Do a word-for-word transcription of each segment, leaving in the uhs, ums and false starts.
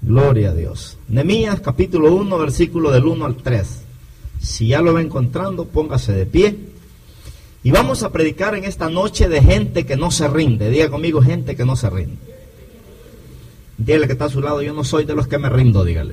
Gloria a Dios. Nehemías capítulo uno, versículo del uno al tres. Si ya lo va encontrando, póngase de pie. Y vamos a predicar en esta noche de gente que no se rinde. Diga conmigo, gente que no se rinde. Dígale que está a su lado, yo no soy de los que me rindo, dígale.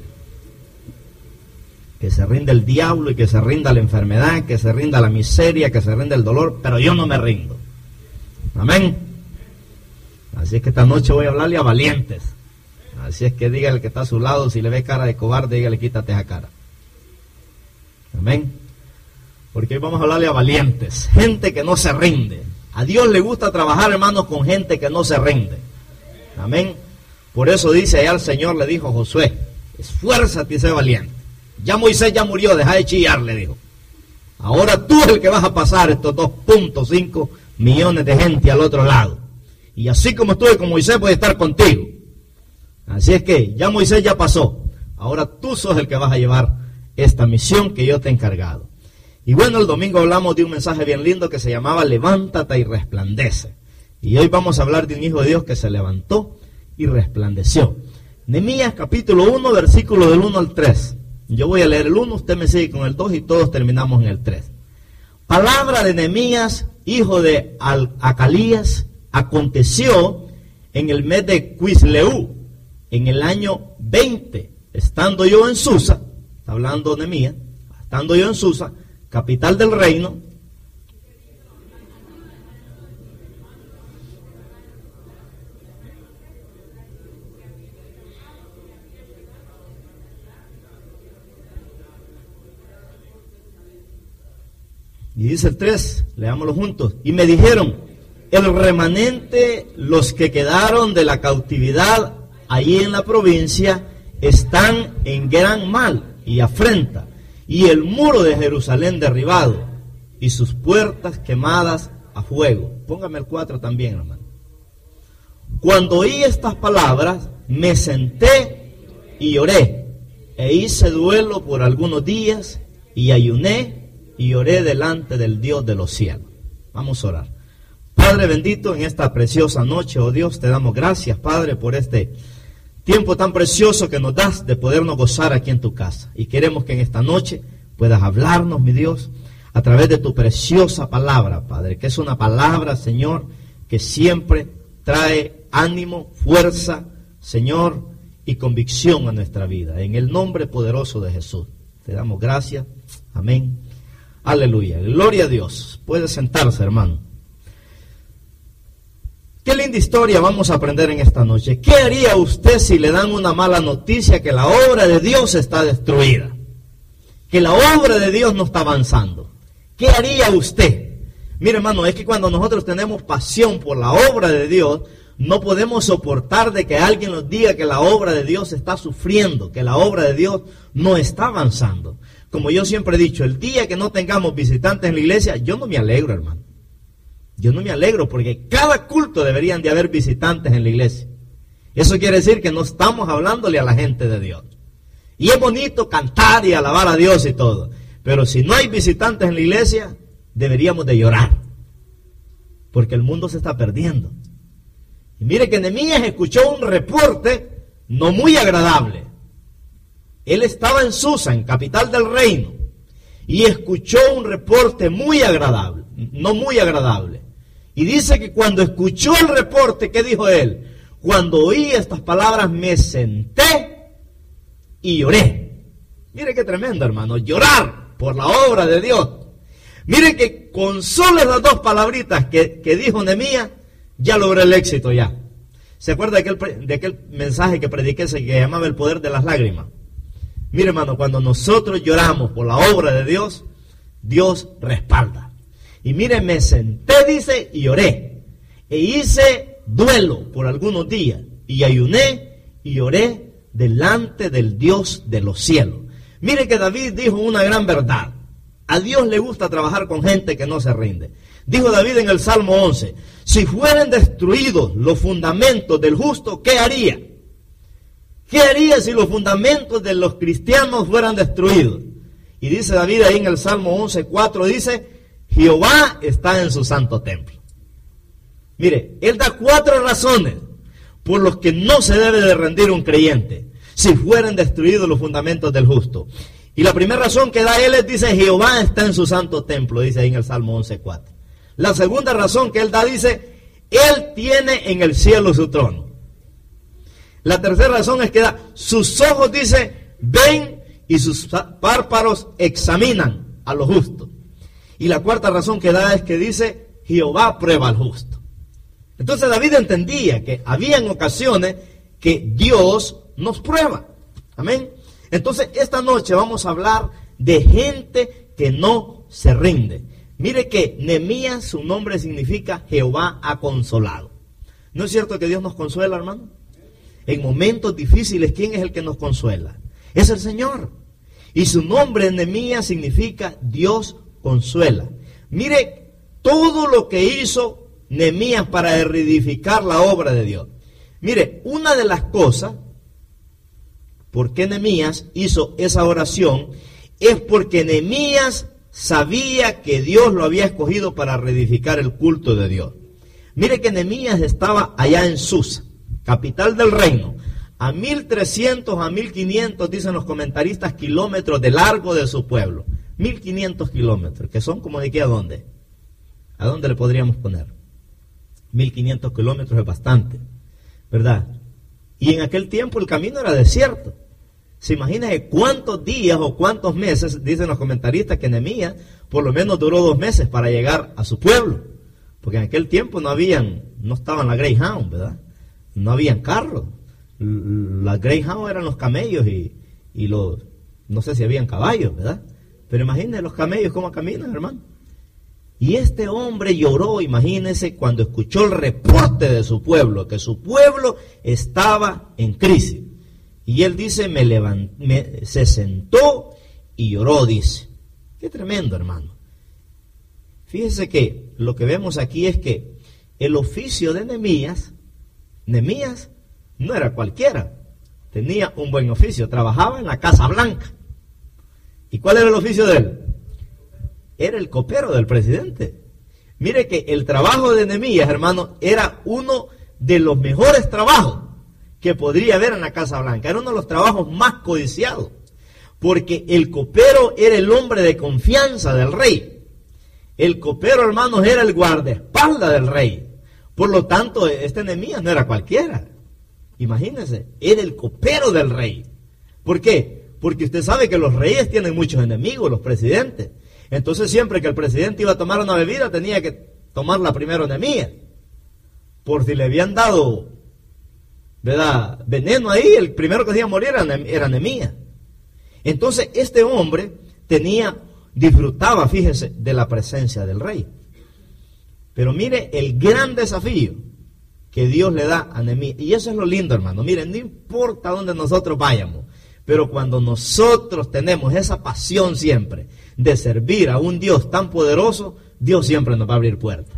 Que se rinde el diablo y que se rinda la enfermedad, que se rinda la miseria, que se rinda el dolor, pero yo no me rindo. Amén. Así es que esta noche voy a hablarle a valientes. Así es que dígale que está a su lado, si le ve cara de cobarde, dígale quítate esa cara. Amén. Porque hoy vamos a hablarle a valientes, gente que no se rinde. A Dios le gusta trabajar, hermanos, con gente que no se rinde. Amén. Por eso dice allá el Señor, le dijo a Josué, esfuérzate y sé valiente. Ya Moisés ya murió, deja de chillar, le dijo. Ahora tú eres el que vas a pasar estos dos punto cinco millones de gente al otro lado. Y así como estuve con Moisés, voy a estar contigo. Así es que ya Moisés ya pasó. Ahora tú sos el que vas a llevar esta misión que yo te he encargado. Y bueno, el domingo hablamos de un mensaje bien lindo que se llamaba Levántate y resplandece. Y hoy vamos a hablar de un hijo de Dios que se levantó y resplandeció. Nehemías capítulo uno, versículo del uno al tres. Yo voy a leer el uno, usted me sigue con el dos y todos terminamos en el tres. Palabra de Nehemías, hijo de Acalías, aconteció en el mes de Quisleu, en el año veinte, estando yo en Susa, está hablando Nehemías, estando yo en Susa, capital del reino. Y dice el tres, leámoslo juntos. Y me dijeron, el remanente, los que quedaron de la cautividad allí en la provincia, están en gran mal y afrenta, y el muro de Jerusalén derribado, y sus puertas quemadas a fuego. Póngame el cuatro también, hermano. Cuando oí estas palabras, me senté y oré, e hice duelo por algunos días, y ayuné, y oré delante del Dios de los cielos. Vamos a orar. Padre bendito, en esta preciosa noche, oh Dios, te damos gracias, Padre, por este tiempo tan precioso que nos das de podernos gozar aquí en tu casa. Y queremos que en esta noche puedas hablarnos, mi Dios, a través de tu preciosa palabra, Padre, que es una palabra, Señor, que siempre trae ánimo, fuerza, Señor, y convicción a nuestra vida. En el nombre poderoso de Jesús, te damos gracias. Amén. Aleluya. Gloria a Dios. Puede sentarse, hermano. Qué linda historia vamos a aprender en esta noche. ¿Qué haría usted si le dan una mala noticia que la obra de Dios está destruida? Que la obra de Dios no está avanzando. ¿Qué haría usted? Mire, hermano, es que cuando nosotros tenemos pasión por la obra de Dios, no podemos soportar de que alguien nos diga que la obra de Dios está sufriendo, que la obra de Dios no está avanzando. Como yo siempre he dicho, el día que no tengamos visitantes en la iglesia, yo no me alegro, hermano. Yo no me alegro porque cada culto deberían de haber visitantes en la iglesia. Eso quiere decir que no estamos hablándole a la gente de Dios. Y es bonito cantar y alabar a Dios y todo. Pero si no hay visitantes en la iglesia, deberíamos de llorar. Porque el mundo se está perdiendo. Y mire que Nehemías escuchó un reporte no muy agradable. Él estaba en Susa, en capital del reino, y escuchó un reporte muy agradable, no muy agradable. Y dice que cuando escuchó el reporte, ¿qué dijo él? Cuando oí estas palabras, me senté y lloré. Mire qué tremendo, hermano, llorar por la obra de Dios. Mire que con solo esas dos palabritas que, que dijo Nehemías, ya logré el éxito ya. ¿Se acuerda de aquel, de aquel mensaje que prediqué que llamaba el poder de las lágrimas? Mire, hermano, cuando nosotros lloramos por la obra de Dios, Dios respalda. Y mire, me senté, dice, y oré. E hice duelo por algunos días. Y ayuné y oré delante del Dios de los cielos. Mire que David dijo una gran verdad. A Dios le gusta trabajar con gente que no se rinde. Dijo David en el Salmo once, si fueran destruidos los fundamentos del justo, ¿qué haría? ¿Qué haría si los fundamentos de los cristianos fueran destruidos? Y dice David ahí en el Salmo once, cuatro, dice, Jehová está en su santo templo. Mire, él da cuatro razones por los que no se debe de rendir un creyente. si fueran destruidos los fundamentos del justo. Y la primera razón que da él es, dice, Jehová está en su santo templo, dice ahí en el Salmo once cuatro. La segunda razón que él da, dice, él tiene en el cielo su trono. La tercera razón es que da, sus ojos, dice, ven y sus párpados examinan a lo justo. Y la cuarta razón que da es que dice, Jehová prueba al justo. Entonces David entendía que había en ocasiones que Dios nos prueba. Amén. Entonces esta noche vamos a hablar de gente que no se rinde. Mire que Nehemías, su nombre significa Jehová ha consolado. ¿No es cierto que Dios nos consuela, hermano? En momentos difíciles, ¿quién es el que nos consuela? Es el Señor. Y su nombre Nehemías significa Dios consuela. Mire todo lo que hizo Nehemías para reedificar la obra de Dios. Mire, una de las cosas por qué Nehemías hizo esa oración es porque Nehemías sabía que Dios lo había escogido para reedificar el culto de Dios. Mire que Nehemías estaba allá en Susa, capital del reino, a mil trescientos a mil quinientos, dicen los comentaristas, kilómetros de largo de su pueblo. mil quinientos kilómetros, que son como de aquí a dónde. ¿A dónde le podríamos poner? mil quinientos kilómetros es bastante, ¿verdad? Y en aquel tiempo el camino era desierto. ¿Se imagina cuántos días o cuántos meses, dicen los comentaristas, que Nehemías por lo menos duró dos meses para llegar a su pueblo? Porque en aquel tiempo no habían, no estaban las Greyhound, ¿verdad? No habían carros. Las Greyhound eran los camellos y, y los, no sé si habían caballos, ¿verdad? Pero imagínense los camellos cómo caminan, hermano. Y este hombre lloró, imagínense, cuando escuchó el reporte de su pueblo, que su pueblo estaba en crisis. Y él dice, me levant, me, se sentó y lloró, dice. Qué tremendo, hermano. Fíjese que lo que vemos aquí es que el oficio de Nehemías, Nehemías no era cualquiera, tenía un buen oficio, trabajaba en la Casa Blanca. ¿Y cuál era el oficio de él? Era el copero del presidente. Mire que el trabajo de Nehemías, hermano, era uno de los mejores trabajos que podría haber en la Casa Blanca. Era uno de los trabajos más codiciados, porque el copero era el hombre de confianza del rey. El copero, hermanos, era el guardaespaldas del rey. Por lo tanto, este Nehemías no era cualquiera. Imagínense, era el copero del rey. ¿Por qué? Porque usted sabe que los reyes tienen muchos enemigos, los presidentes. Entonces siempre que el presidente iba a tomar una bebida, tenía que tomarla primero Nehemías. Por si le habían dado, ¿verdad?, veneno ahí, el primero que se iba a morir era, era Nehemías. Entonces este hombre tenía, disfrutaba, fíjese, de la presencia del rey. Pero mire el gran desafío que Dios le da a Nehemías. Y eso es lo lindo, hermano. Miren, no importa dónde nosotros vayamos, pero cuando nosotros tenemos esa pasión siempre de servir a un Dios tan poderoso, Dios siempre nos va a abrir puertas.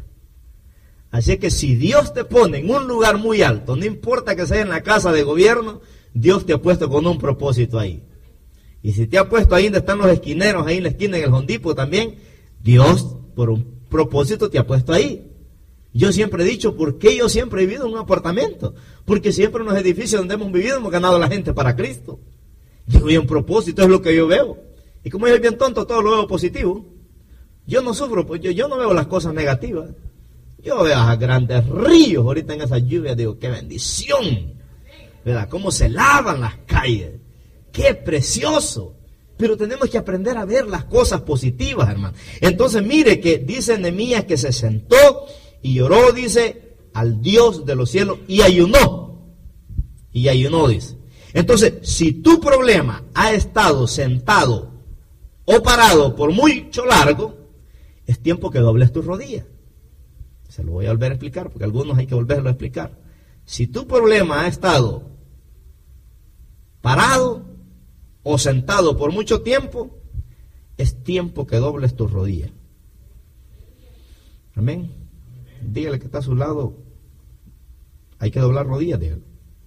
Así que si Dios te pone en un lugar muy alto, no importa que sea en la casa de gobierno, Dios te ha puesto con un propósito ahí. Y si te ha puesto ahí donde están los esquineros, ahí en la esquina, en el Hondipo también, Dios por un propósito te ha puesto ahí. Yo siempre he dicho, ¿por qué yo siempre he vivido en un apartamento? Porque siempre en los edificios donde hemos vivido hemos ganado a la gente para Cristo. Digo, y un propósito es lo que yo veo. Y como yo soy bien tonto, todo lo veo positivo. Yo no sufro, pues yo, yo no veo las cosas negativas. Yo veo a grandes ríos ahorita en esa lluvia, digo, qué bendición, ¿verdad? Cómo se lavan las calles, qué precioso. Pero tenemos que aprender a ver las cosas positivas, hermano. Entonces mire que dice Nehemías que se sentó y lloró, dice, al Dios de los cielos y ayunó. Y ayunó, dice. Entonces, si tu problema ha estado sentado o parado por mucho largo, es tiempo que dobles tus rodillas. Se lo voy a volver a explicar, porque algunos hay que volverlo a explicar. Si tu problema ha estado parado o sentado por mucho tiempo, es tiempo que dobles tus rodillas. Amén. Dígale que está a su lado, hay que doblar rodillas, dígale.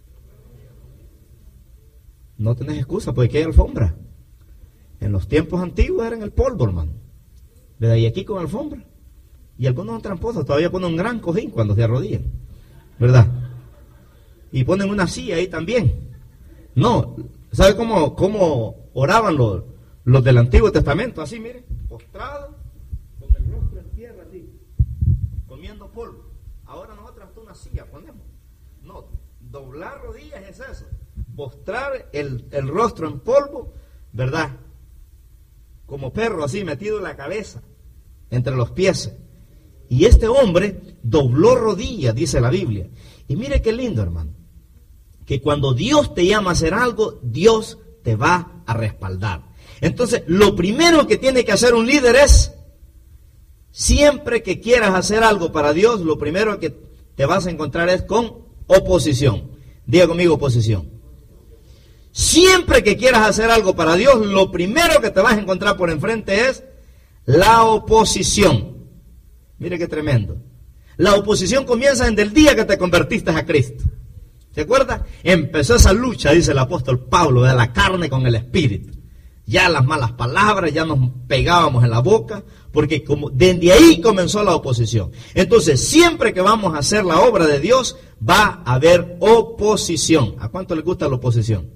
No tenés excusa, porque aquí hay alfombra. En los tiempos antiguos era en el polvo, hermano. ¿Verdad? Y aquí con alfombra. Y algunos tramposos todavía ponen un gran cojín cuando se arrodillan, ¿verdad? Y ponen una silla ahí también. No, ¿sabe cómo, cómo oraban los, los del Antiguo Testamento? Así, mire, postrado, con el rostro en tierra, así, comiendo polvo. Ahora nosotros hasta una silla ponemos. No, doblar rodillas es eso. Postrar el, el rostro en polvo, ¿verdad? Como perro así, metido la cabeza entre los pies. Y este hombre dobló rodillas, dice la Biblia. Y mire qué lindo, hermano, que cuando Dios te llama a hacer algo, Dios te va a respaldar. Entonces, lo primero que tiene que hacer un líder es, siempre que quieras hacer algo para Dios, lo primero que te vas a encontrar es con oposición. Diga conmigo, oposición. Siempre que quieras hacer algo para Dios, lo primero que te vas a encontrar por enfrente es la oposición. Mire qué tremendo. La oposición comienza desde el día que te convertiste a Cristo. ¿Se acuerda? Empezó esa lucha, dice el apóstol Pablo, de la carne con el espíritu. Ya las malas palabras, ya nos pegábamos en la boca, porque como desde ahí comenzó la oposición. Entonces, siempre que vamos a hacer la obra de Dios, va a haber oposición. ¿A cuánto les gusta la oposición?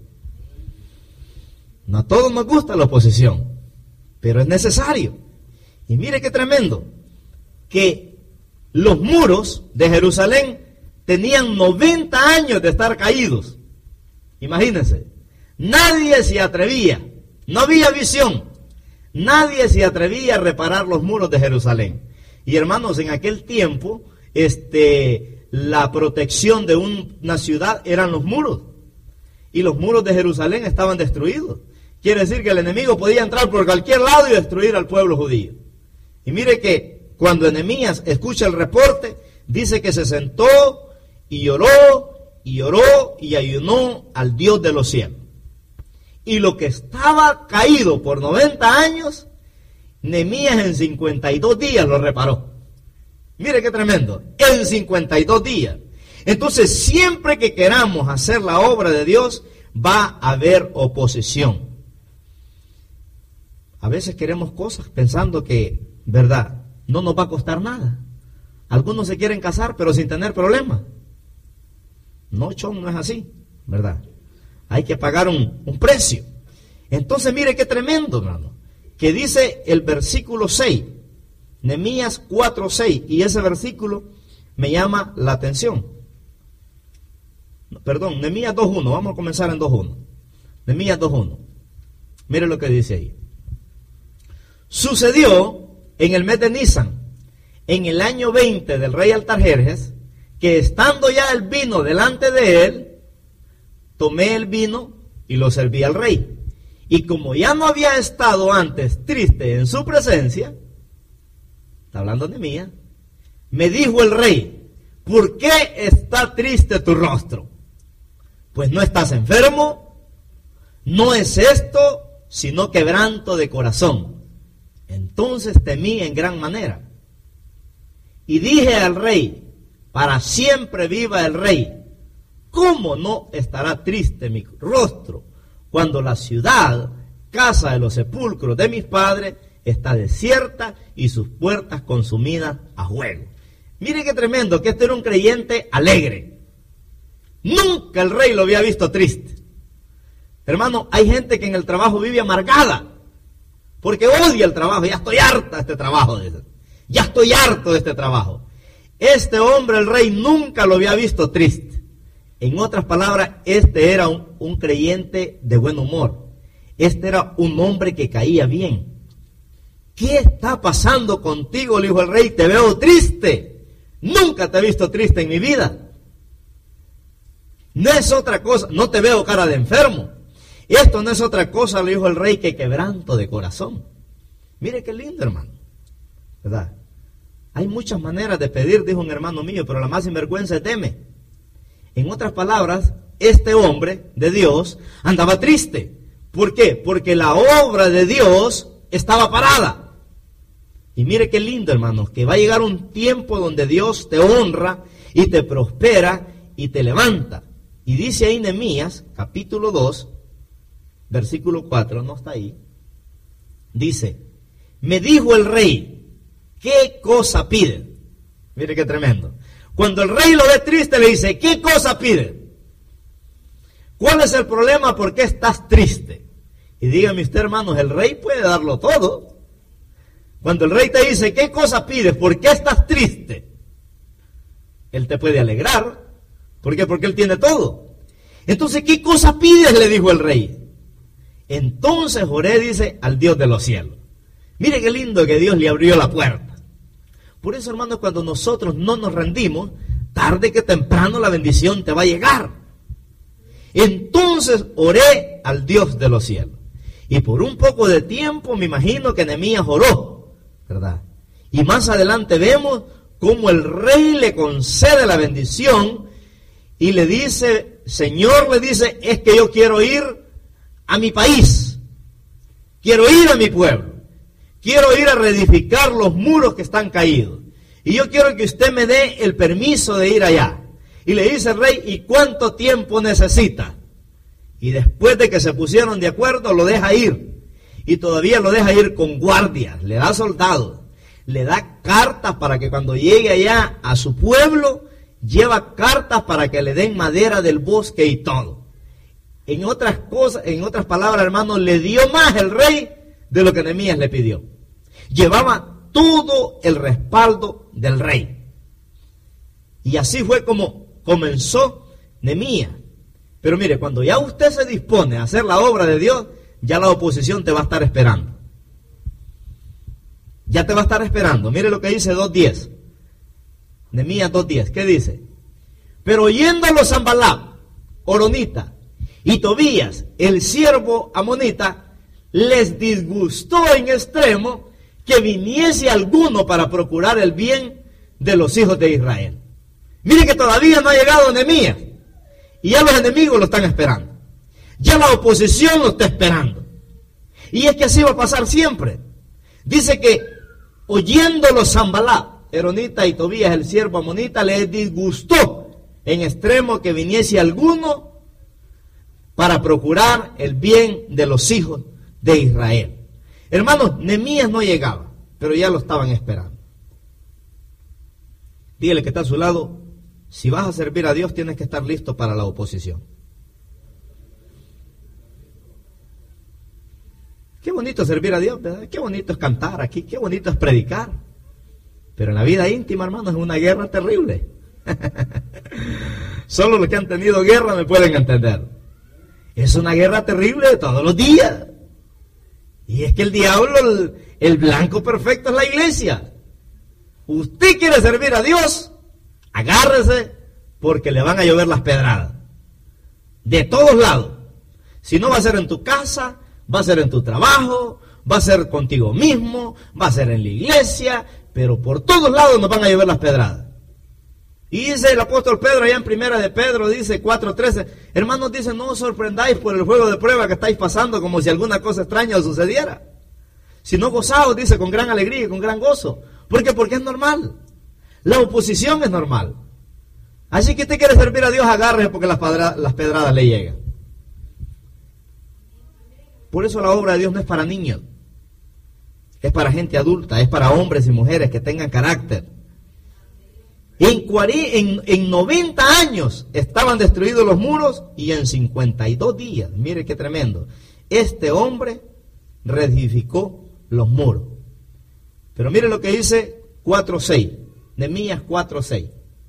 No a todos nos gusta la oposición, pero es necesario. Y mire qué tremendo, que los muros de Jerusalén tenían noventa años de estar caídos. Imagínense, nadie se atrevía, no había visión, nadie se atrevía a reparar los muros de Jerusalén. Y hermanos, en aquel tiempo, este, la protección de una ciudad eran los muros. Y los muros de Jerusalén estaban destruidos. Quiere decir que el enemigo podía entrar por cualquier lado y destruir al pueblo judío. Y mire que cuando Nehemías escucha el reporte, dice que se sentó y lloró, y oró y ayunó al Dios de los cielos. Y lo que estaba caído por noventa años, Nehemías en cincuenta y dos días lo reparó. Mire qué tremendo, en cincuenta y dos días. Entonces, siempre que queramos hacer la obra de Dios, va a haber oposición. A veces queremos cosas pensando que, verdad, no nos va a costar nada. Algunos se quieren casar, pero sin tener problemas. No, chon, no es así, ¿verdad? Hay que pagar un, un precio. Entonces, mire qué tremendo, hermano, que dice el versículo seis, Nehemías cuatro seis, y ese versículo me llama la atención. Perdón, Nehemías dos uno, vamos a comenzar en dos uno. Nehemías dos uno. Mire lo que dice ahí. Sucedió en el mes de Nisan, en el año veinte del rey Artajerjes, que estando ya el vino delante de él, tomé el vino y lo serví al rey. Y como ya no había estado antes triste en su presencia, está hablando de Nehemías, me dijo el rey, ¿por qué está triste tu rostro? Pues no estás enfermo, no es esto, sino quebranto de corazón. Entonces temí en gran manera. Y dije al rey, para siempre viva el rey, ¿cómo no estará triste mi rostro cuando la ciudad, casa de los sepulcros de mis padres, está desierta y sus puertas consumidas a fuego? Mire qué tremendo, que este era un creyente alegre. Nunca el rey lo había visto triste. Hermano, hay gente que en el trabajo vive amargada, porque odia el trabajo. Ya estoy harta de este trabajo. Ya estoy harto de este trabajo. Este hombre, el rey, nunca lo había visto triste. En otras palabras, este era un, un creyente de buen humor. Este era un hombre que caía bien. ¿Qué está pasando contigo?, le dijo el rey. Te veo triste. Nunca te he visto triste en mi vida. No es otra cosa. No te veo cara de enfermo. Esto no es otra cosa, le dijo el rey, que quebranto de corazón. Mire qué lindo, hermano, ¿verdad? Hay muchas maneras de pedir, dijo un hermano mío, pero la más sinvergüenza es deme. En otras palabras, este hombre de Dios andaba triste. ¿Por qué? Porque la obra de Dios estaba parada. Y mire qué lindo, hermanos, que va a llegar un tiempo donde Dios te honra y te prospera y te levanta. Y dice ahí Nehemías, capítulo dos, versículo cuatro, no está ahí. Dice, me dijo el rey, ¿qué cosa pide? Mire qué tremendo. Cuando el rey lo ve triste, le dice, ¿qué cosa pide? ¿cuál es el problema? ¿Por qué estás triste? Y dígame usted, hermanos, el rey puede darlo todo. Cuando el rey te dice, ¿qué cosa pides? ¿Por qué estás triste? Él te puede alegrar. ¿Por qué? Porque él tiene todo. Entonces, ¿qué cosa pides? Le dijo el rey. Entonces oré, dice, al Dios de los cielos. Mire qué lindo que Dios le abrió la puerta. Por eso, hermanos, cuando nosotros no nos rendimos, tarde que temprano la bendición te va a llegar. Entonces oré al Dios de los cielos. Y por un poco de tiempo me imagino que Nehemías oró, ¿verdad? Y más adelante vemos cómo el rey le concede la bendición y le dice, Señor, le dice, es que yo quiero ir a mi país, quiero ir a mi pueblo, quiero ir a reedificar los muros que están caídos. Y yo quiero que usted me dé el permiso de ir allá. Y le dice el rey, ¿y cuánto tiempo necesita? Y después de que se pusieron de acuerdo, lo deja ir. Y todavía lo deja ir con guardias, le da soldados, le da cartas para que cuando llegue allá a su pueblo, lleva cartas para que le den madera del bosque y todo. En otras cosas, en otras palabras, hermanos, le dio más el rey de lo que Nehemías le pidió. Llevaba todo el respaldo del rey. Y así fue como comenzó Nehemías. Pero mire, cuando ya usted se dispone a hacer la obra de Dios, ya la oposición te va a estar esperando. Ya te va a estar esperando. Mire lo que dice dos diez. Nehemías dos diez. ¿Qué dice? Pero oyéndolo Sanballat, horonita, y Tobías, el siervo amonita, les disgustó en extremo que viniese alguno para procurar el bien de los hijos de Israel. Mire que todavía no ha llegado Nehemías. Y ya los enemigos lo están esperando. Ya la oposición lo está esperando. Y es que así va a pasar siempre. Dice que oyéndolo Sanballat, horonita, y Tobías, el siervo amonita, les disgustó en extremo que viniese alguno para procurar el bien de los hijos de Israel. Hermanos, Nehemías no llegaba, pero ya lo estaban esperando. Dígale que está a su lado, si vas a servir a Dios, tienes que estar listo para la oposición. Qué bonito servir a Dios, ¿verdad? Qué bonito es cantar aquí, qué bonito es predicar. Pero en la vida íntima, hermanos, es una guerra terrible. Solo los que han tenido guerra me pueden entender. Es una guerra terrible de todos los días. Y es que el diablo, el, el blanco perfecto es la iglesia. Usted quiere servir a Dios, agárrese, porque le van a llover las pedradas. De todos lados. Si no va a ser en tu casa, va a ser en tu trabajo, va a ser contigo mismo, va a ser en la iglesia, pero por todos lados nos van a llover las pedradas. Y dice el apóstol Pedro allá en primera de Pedro, dice cuatro trece, hermanos, dice, no os sorprendáis por el juego de prueba que estáis pasando como si alguna cosa extraña os sucediera. Sino gozaos, dice, con gran alegría y con gran gozo. ¿Por qué? Porque es normal. La oposición es normal. Así que usted quiere servir a Dios, agárrese porque las pedradas, las pedradas le llegan. Por eso la obra de Dios no es para niños. Es para gente adulta, es para hombres y mujeres que tengan carácter. En, en, en noventa años estaban destruidos los muros y en cincuenta y dos días, mire qué tremendo, este hombre reedificó los muros. Pero mire lo que dice cuatro seis, Nehemías cuatro seis.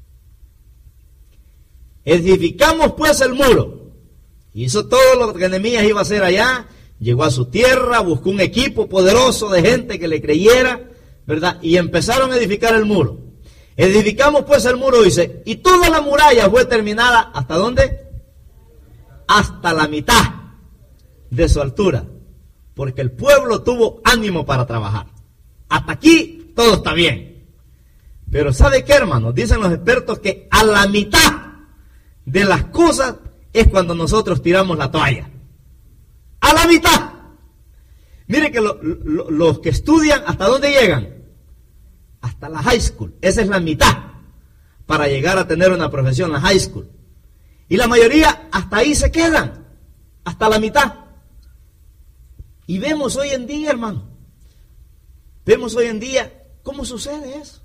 Edificamos pues el muro. Hizo todo lo que Nehemías iba a hacer allá. Llegó a su tierra, buscó un equipo poderoso de gente que le creyera, ¿verdad? Y empezaron a edificar el muro. Edificamos pues el muro, dice, y toda la muralla fue terminada, ¿hasta dónde? Hasta la mitad de su altura, porque el pueblo tuvo ánimo para trabajar. Hasta aquí todo está bien. Pero ¿sabe qué, hermanos? Dicen los expertos que a la mitad de las cosas es cuando nosotros tiramos la toalla. A la mitad. Mire que lo, lo, los que estudian, ¿hasta dónde llegan? Hasta la high school. Esa es la mitad para llegar a tener una profesión, la high school. Y la mayoría hasta ahí se quedan, hasta la mitad. Y vemos hoy en día, hermano, vemos hoy en día cómo sucede eso.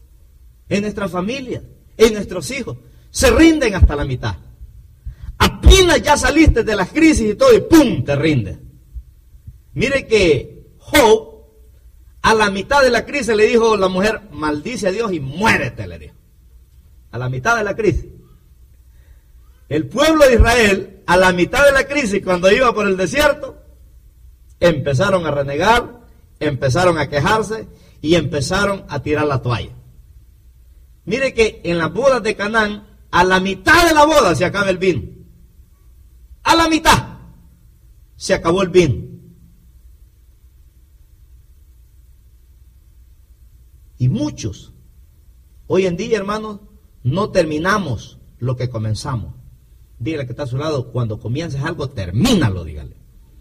En nuestra familia, en nuestros hijos, se rinden hasta la mitad. Apenas imaginas, ya saliste de las crisis y todo y ¡pum!, te rindes. Mire que Job, a la mitad de la crisis le dijo la mujer, maldice a Dios y muérete, le dijo. A la mitad de la crisis. El pueblo de Israel, a la mitad de la crisis, cuando iba por el desierto, empezaron a renegar, empezaron a quejarse y empezaron a tirar la toalla. Mire que en las bodas de Canaán, a la mitad de la boda se acaba el vino. A la mitad se acabó el vino. Y muchos, hoy en día, hermanos, no terminamos lo que comenzamos. Dígale que está a su lado, cuando comiences algo, termínalo, dígale.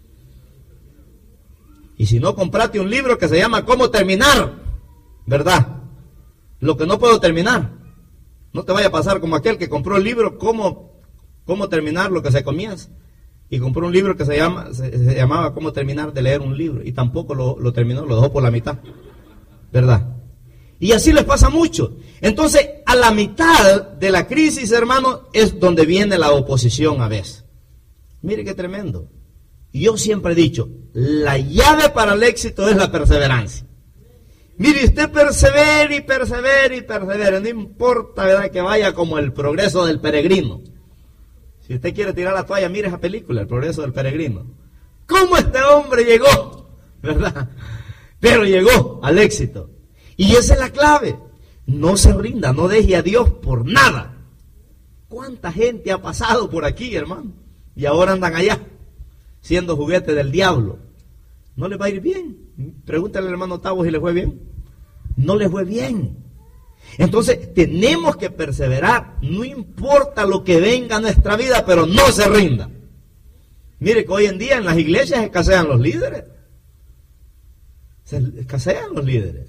Y si no, comprate un libro que se llama ¿Cómo terminar? ¿Verdad? Lo que no puedo terminar. No te vaya a pasar como aquel que compró el libro ¿Cómo, cómo terminar lo que se comienza? Y compró un libro que se, llama, se, se llamaba ¿Cómo terminar de leer un libro? Y tampoco lo, lo terminó, lo dejó por la mitad. ¿Verdad? Y así les pasa mucho. Entonces, a la mitad de la crisis, hermano, es donde viene la oposición a veces. Mire qué tremendo. Yo siempre he dicho, la llave para el éxito es la perseverancia. Mire, usted persevere y persevere y persevere. No importa, ¿verdad?, que vaya como el progreso del peregrino. Si usted quiere tirar la toalla, mire esa película, El progreso del peregrino. ¿Cómo este hombre llegó? ¿Verdad? Pero llegó al éxito. Y esa es la clave. No se rinda, no deje a Dios por nada. ¿Cuánta gente ha pasado por aquí, hermano? Y ahora andan allá, siendo juguete del diablo. No les va a ir bien. Pregúntale al hermano Tavo si le fue bien. No les fue bien. Entonces, tenemos que perseverar. No importa lo que venga a nuestra vida, pero no se rinda. Mire que hoy en día en las iglesias escasean los líderes. Se escasean los líderes.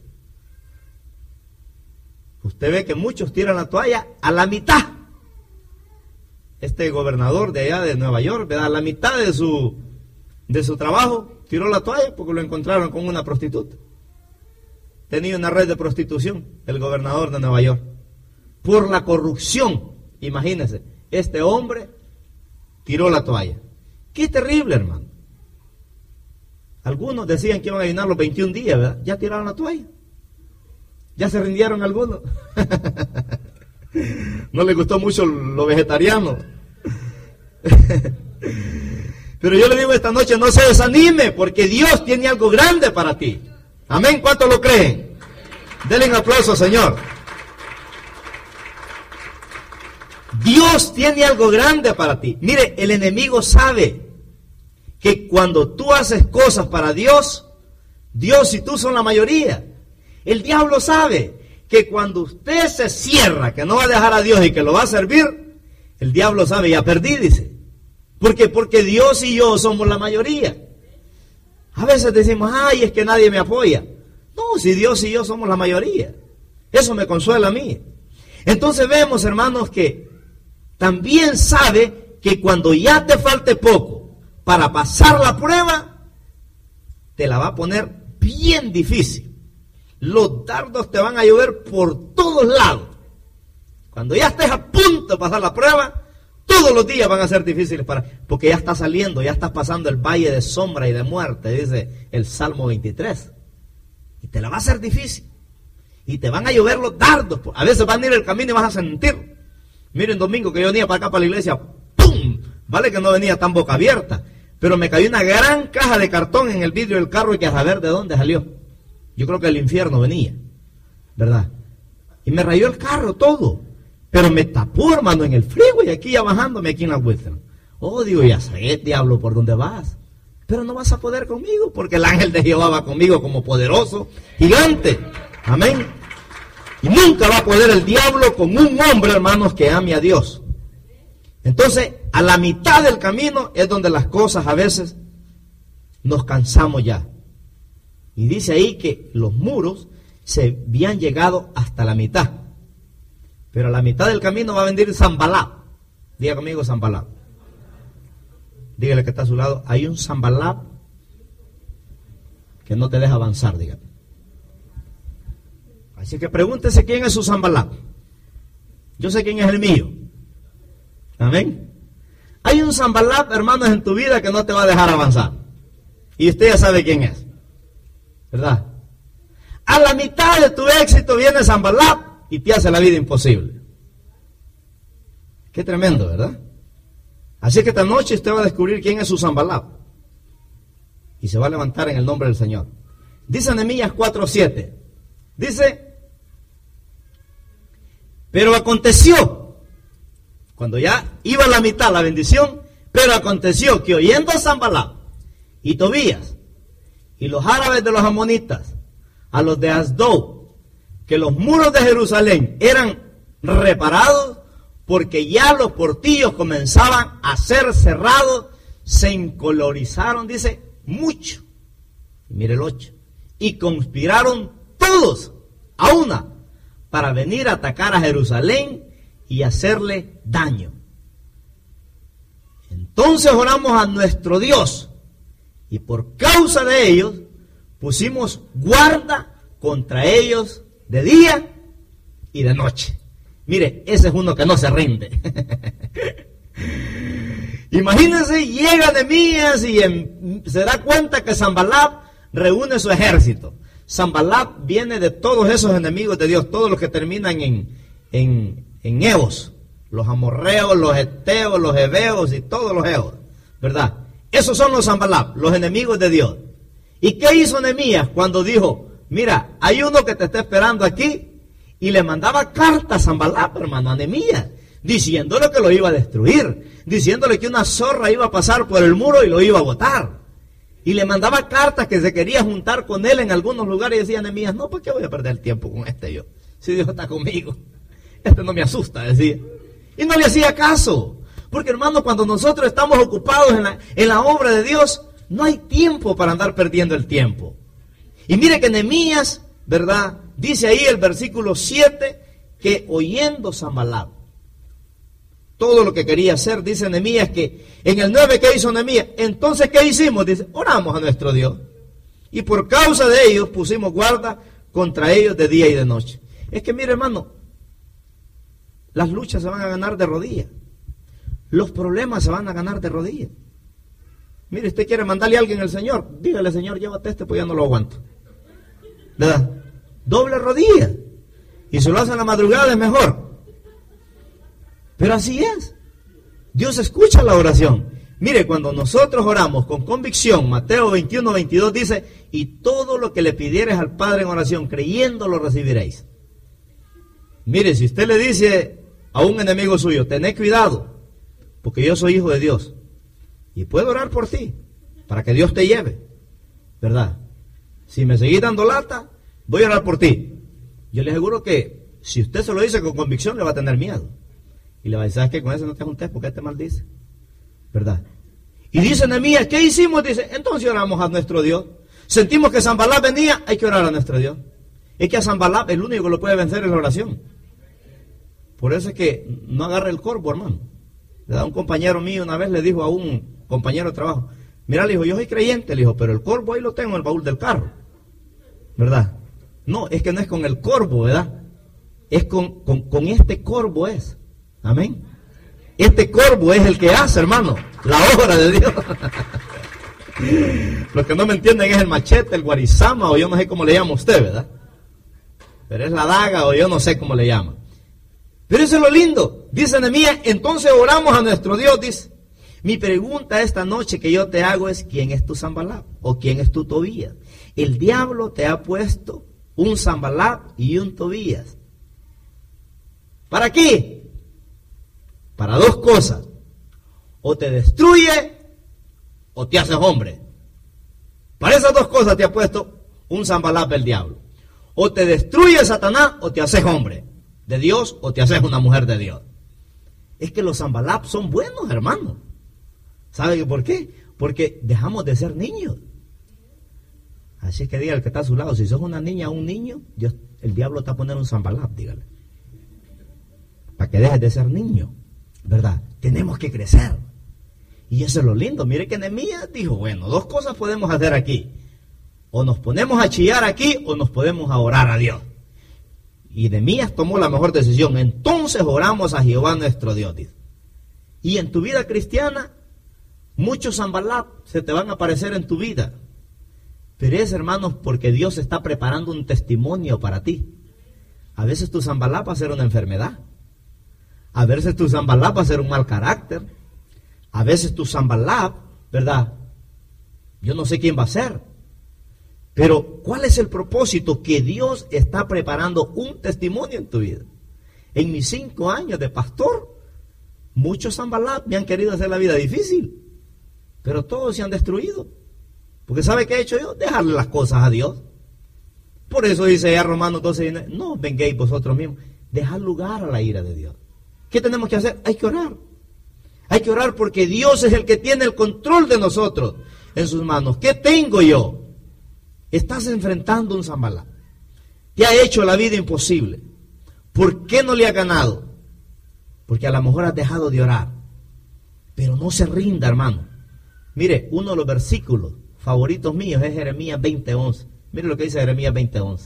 Usted ve que muchos tiran la toalla a la mitad. Este gobernador de allá de Nueva York, ¿verdad?, a la mitad de su, de su trabajo, tiró la toalla porque lo encontraron con una prostituta. Tenía una red de prostitución, el gobernador de Nueva York. Por la corrupción, imagínense, este hombre tiró la toalla. Qué terrible, hermano. Algunos decían que iban a ayunar los veintiún días, ¿verdad? Ya tiraron la toalla. Ya se rindieron algunos. No les gustó mucho lo vegetariano. Pero yo le digo esta noche, no se desanime, porque Dios tiene algo grande para ti. Amén. ¿Cuántos lo creen? Denle un aplauso, Señor. Dios tiene algo grande para ti. Mire, el enemigo sabe que cuando tú haces cosas para Dios, Dios y tú son la mayoría. El diablo sabe que cuando usted se cierra, que no va a dejar a Dios y que lo va a servir, el diablo sabe, ya perdí, dice. ¿Por qué? Porque Dios y yo somos la mayoría. A veces decimos, ay, es que nadie me apoya. No, si Dios y yo somos la mayoría. Eso me consuela a mí. Entonces vemos, hermanos, que también sabe que cuando ya te falte poco para pasar la prueba, te la va a poner bien difícil. Los dardos te van a llover por todos lados. Cuando ya estés a punto de pasar la prueba, todos los días van a ser difíciles para, porque ya estás saliendo, ya estás pasando el valle de sombra y de muerte, dice el Salmo veintitrés. Y te la va a hacer difícil. Y te van a llover los dardos. A veces van a ir el camino y vas a sentir. Miren, domingo que yo venía para acá, para la iglesia, ¡pum! Vale que no venía tan boca abierta, pero me cayó una gran caja de cartón en el vidrio del carro y que a saber de dónde salió. Yo creo que el infierno venía, ¿verdad? Y me rayó el carro todo. Pero me tapó, hermano, en el freeway, aquí ya bajándome aquí en la Western. Oh, digo, ya sé, diablo, por dónde vas. Pero no vas a poder conmigo, porque el ángel de Jehová va conmigo como poderoso gigante. Amén. Y nunca va a poder el diablo con un hombre, hermanos, que ame a Dios. Entonces, a la mitad del camino es donde las cosas a veces nos cansamos ya. Y dice ahí que los muros se habían llegado hasta la mitad. Pero a la mitad del camino va a venir Sanballat. Diga conmigo Sanballat. Dígale que está a su lado. Hay un Sanballat que no te deja avanzar, dígale. Así que pregúntese quién es su Sanballat. Yo sé quién es el mío. Amén. Hay un Sanballat, hermanos, en tu vida que no te va a dejar avanzar. Y usted ya sabe quién es, ¿verdad? A la mitad de tu éxito viene Sanballat y te hace la vida imposible. Qué tremendo, ¿verdad? Así que esta noche usted va a descubrir quién es su Sanballat. Y se va a levantar en el nombre del Señor. Dice Nehemías cuatro siete. Dice, pero aconteció, cuando ya iba a la mitad la bendición, pero aconteció que oyendo Sanballat y Tobías y los árabes de los amonitas, a los de Asdod, que los muros de Jerusalén eran reparados, porque ya los portillos comenzaban a ser cerrados, se encolorizaron, dice, mucho. Mire el ocho. Y conspiraron todos a una para venir a atacar a Jerusalén y hacerle daño. Entonces oramos a nuestro Dios y por causa de ellos pusimos guarda contra ellos de día y de noche. Mire, ese es uno que no se rinde. Imagínense, llega Nehemías y en, se da cuenta que Sanballat reúne su ejército. Sanballat viene de todos esos enemigos de Dios, todos los que terminan en, en, en Eos, los amorreos, los heteos, los heveos y todos los eos, ¿verdad? Esos son los Sanballat, los enemigos de Dios. ¿Y qué hizo Nehemías cuando dijo, mira, hay uno que te está esperando aquí? Y le mandaba cartas a Sanballat, hermano, a Nehemías, diciéndole que lo iba a destruir, diciéndole que una zorra iba a pasar por el muro y lo iba a botar. Y le mandaba cartas que se quería juntar con él en algunos lugares y decía Nehemías, no, ¿por qué voy a perder el tiempo con este yo? Si Dios está conmigo, este no me asusta, decía. Y no le hacía caso, porque hermano, cuando nosotros estamos ocupados en la, en la obra de Dios, no hay tiempo para andar perdiendo el tiempo. Y mire que Nehemías, ¿verdad? Dice ahí el versículo siete, que oyendo Sanballat todo lo que quería hacer, dice Nehemías que en el nueve, ¿qué hizo Nehemías? Entonces, ¿qué hicimos? Dice, oramos a nuestro Dios. Y por causa de ellos pusimos guarda contra ellos de día y de noche. Es que mire, hermano, las luchas se van a ganar de rodillas. Los problemas se van a ganar de rodillas. Mire, usted quiere mandarle a alguien al Señor, dígale, Señor, llévate este, pues ya no lo aguanto. ¿Verdad? Doble rodilla. Y si lo hace en la madrugada es mejor. Pero así es. Dios escucha la oración. Mire, cuando nosotros oramos con convicción, Mateo veintiuno, veintidós dice, y todo lo que le pidieres al Padre en oración, creyendo lo recibiréis. Mire, si usted le dice a un enemigo suyo, tened cuidado, porque yo soy hijo de Dios, y puedo orar por ti, para que Dios te lleve, ¿verdad? Si me seguís dando lata, voy a orar por ti. Yo le aseguro que si usted se lo dice con convicción, le va a tener miedo. Y le va a decir, ¿sabes qué? Con ese no te juntes porque este maldice, ¿verdad? Y dice Nehemías, ¿qué hicimos? Dice, entonces oramos a nuestro Dios. Sentimos que Sanballat venía, hay que orar a nuestro Dios. Es que a Sanballat el único que lo puede vencer es la oración. Por eso es que no agarre el corvo, hermano. ¿Verdad? Un compañero mío una vez le dijo a un compañero de trabajo, mira, le dijo, yo soy creyente, le dijo, pero el corvo ahí lo tengo en el baúl del carro, ¿verdad? No, es que no es con el corvo, ¿verdad? Es con, con, con este corvo es. Amén. Este corvo es el que hace, hermano, la obra de Dios. Los que no me entienden es el machete, el guarizama, o yo no sé cómo le llama usted, ¿verdad? Pero es la daga, o yo no sé cómo le llama. Pero eso es lo lindo. Dice Nehemías, entonces oramos a nuestro Dios, dice. Mi pregunta esta noche que yo te hago es, ¿quién es tu Sanballat? ¿O quién es tu Tobías? El diablo te ha puesto un Sanballat y un Tobías. ¿Para qué? Para dos cosas. O te destruye o te haces hombre. Para esas dos cosas te ha puesto un Sanballat del diablo. O te destruye Satanás o te haces hombre de Dios o te haces una mujer de Dios. Es que los Sanballat son buenos, hermano. ¿Sabe por qué? Porque dejamos de ser niños. Así que diga el que está a su lado, si sos una niña o un niño, Dios, el diablo te va a poner un Sanballat, dígale. Para que dejes de ser niño, ¿verdad? Tenemos que crecer. Y eso es lo lindo. Mire que Nehemías dijo, bueno, dos cosas podemos hacer aquí. O nos ponemos a chillar aquí o nos podemos a orar a Dios. Y Nehemías tomó la mejor decisión. Entonces oramos a Jehová nuestro Dios, dice. Y en tu vida cristiana, muchos Sanballat se te van a aparecer en tu vida. Pero es, hermanos, porque Dios está preparando un testimonio para ti. A veces tu Sanballat va a ser una enfermedad. A veces tu Sanballat va a ser un mal carácter. A veces tu Sanballat, ¿verdad? Yo no sé quién va a ser. Pero, ¿cuál es el propósito? Que Dios está preparando un testimonio en tu vida. En mis cinco años de pastor, muchos Sanballat me han querido hacer la vida difícil. Pero todos se han destruido. Porque ¿sabe qué he hecho yo? Dejarle las cosas a Dios. Por eso dice ya Romanos doce, no vengáis vosotros mismos. Dejar lugar a la ira de Dios. ¿Qué tenemos que hacer? Hay que orar. Hay que orar porque Dios es el que tiene el control de nosotros en sus manos. ¿Qué tengo yo? Estás enfrentando un Sanballat. Te ha hecho la vida imposible. ¿Por qué no le ha ganado? Porque a lo mejor has dejado de orar. Pero no se rinda, hermano. Mire, uno de los versículos favoritos míos es Jeremías veinte once. Mire lo que dice Jeremías veinte once.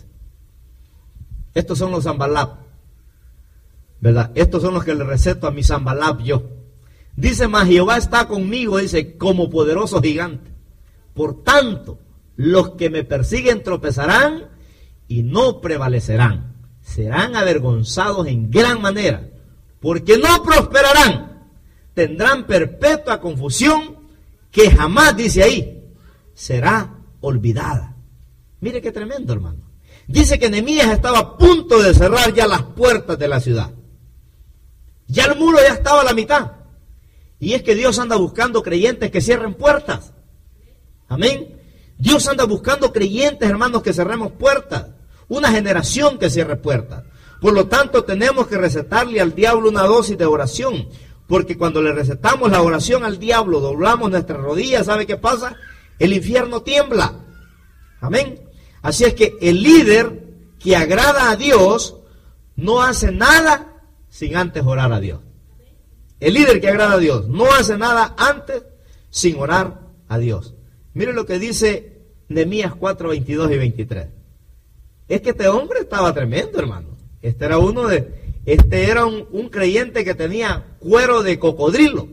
Estos son los Sanballat, ¿verdad? Estos son los que le receto a mi Sanballat yo. Dice, mas Jehová está conmigo, dice, como poderoso gigante. Por tanto, los que me persiguen tropezarán y no prevalecerán. Serán avergonzados en gran manera, porque no prosperarán. Tendrán perpetua confusión que jamás, dice ahí, será olvidada. Mire qué tremendo, hermano. Dice que Nehemías estaba a punto de cerrar ya las puertas de la ciudad. Ya el muro ya estaba a la mitad. Y es que Dios anda buscando creyentes que cierren puertas. Amén. Dios anda buscando creyentes, hermanos, que cerremos puertas. Una generación que cierre puertas. Por lo tanto, tenemos que recetarle al diablo una dosis de oración. Porque cuando le recetamos la oración al diablo, doblamos nuestras rodillas, ¿sabe qué pasa? El infierno tiembla. Amén. Así es que el líder que agrada a Dios no hace nada sin antes orar a Dios. El líder que agrada a Dios no hace nada antes sin orar a Dios. Mire lo que dice Nehemías cuatro, veintidós y veintitrés. Es que este hombre estaba tremendo, hermano. Este era uno de, este era un, un creyente que tenía cuero de cocodrilo.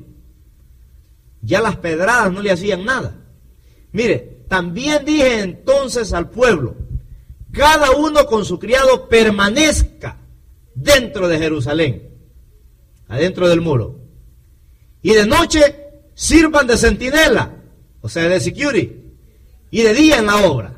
Ya las pedradas no le hacían nada. Mire, también dije entonces al pueblo, cada uno con su criado permanezca dentro de Jerusalén, adentro del muro. Y de noche sirvan de centinela, o sea, de security, y de día en la obra.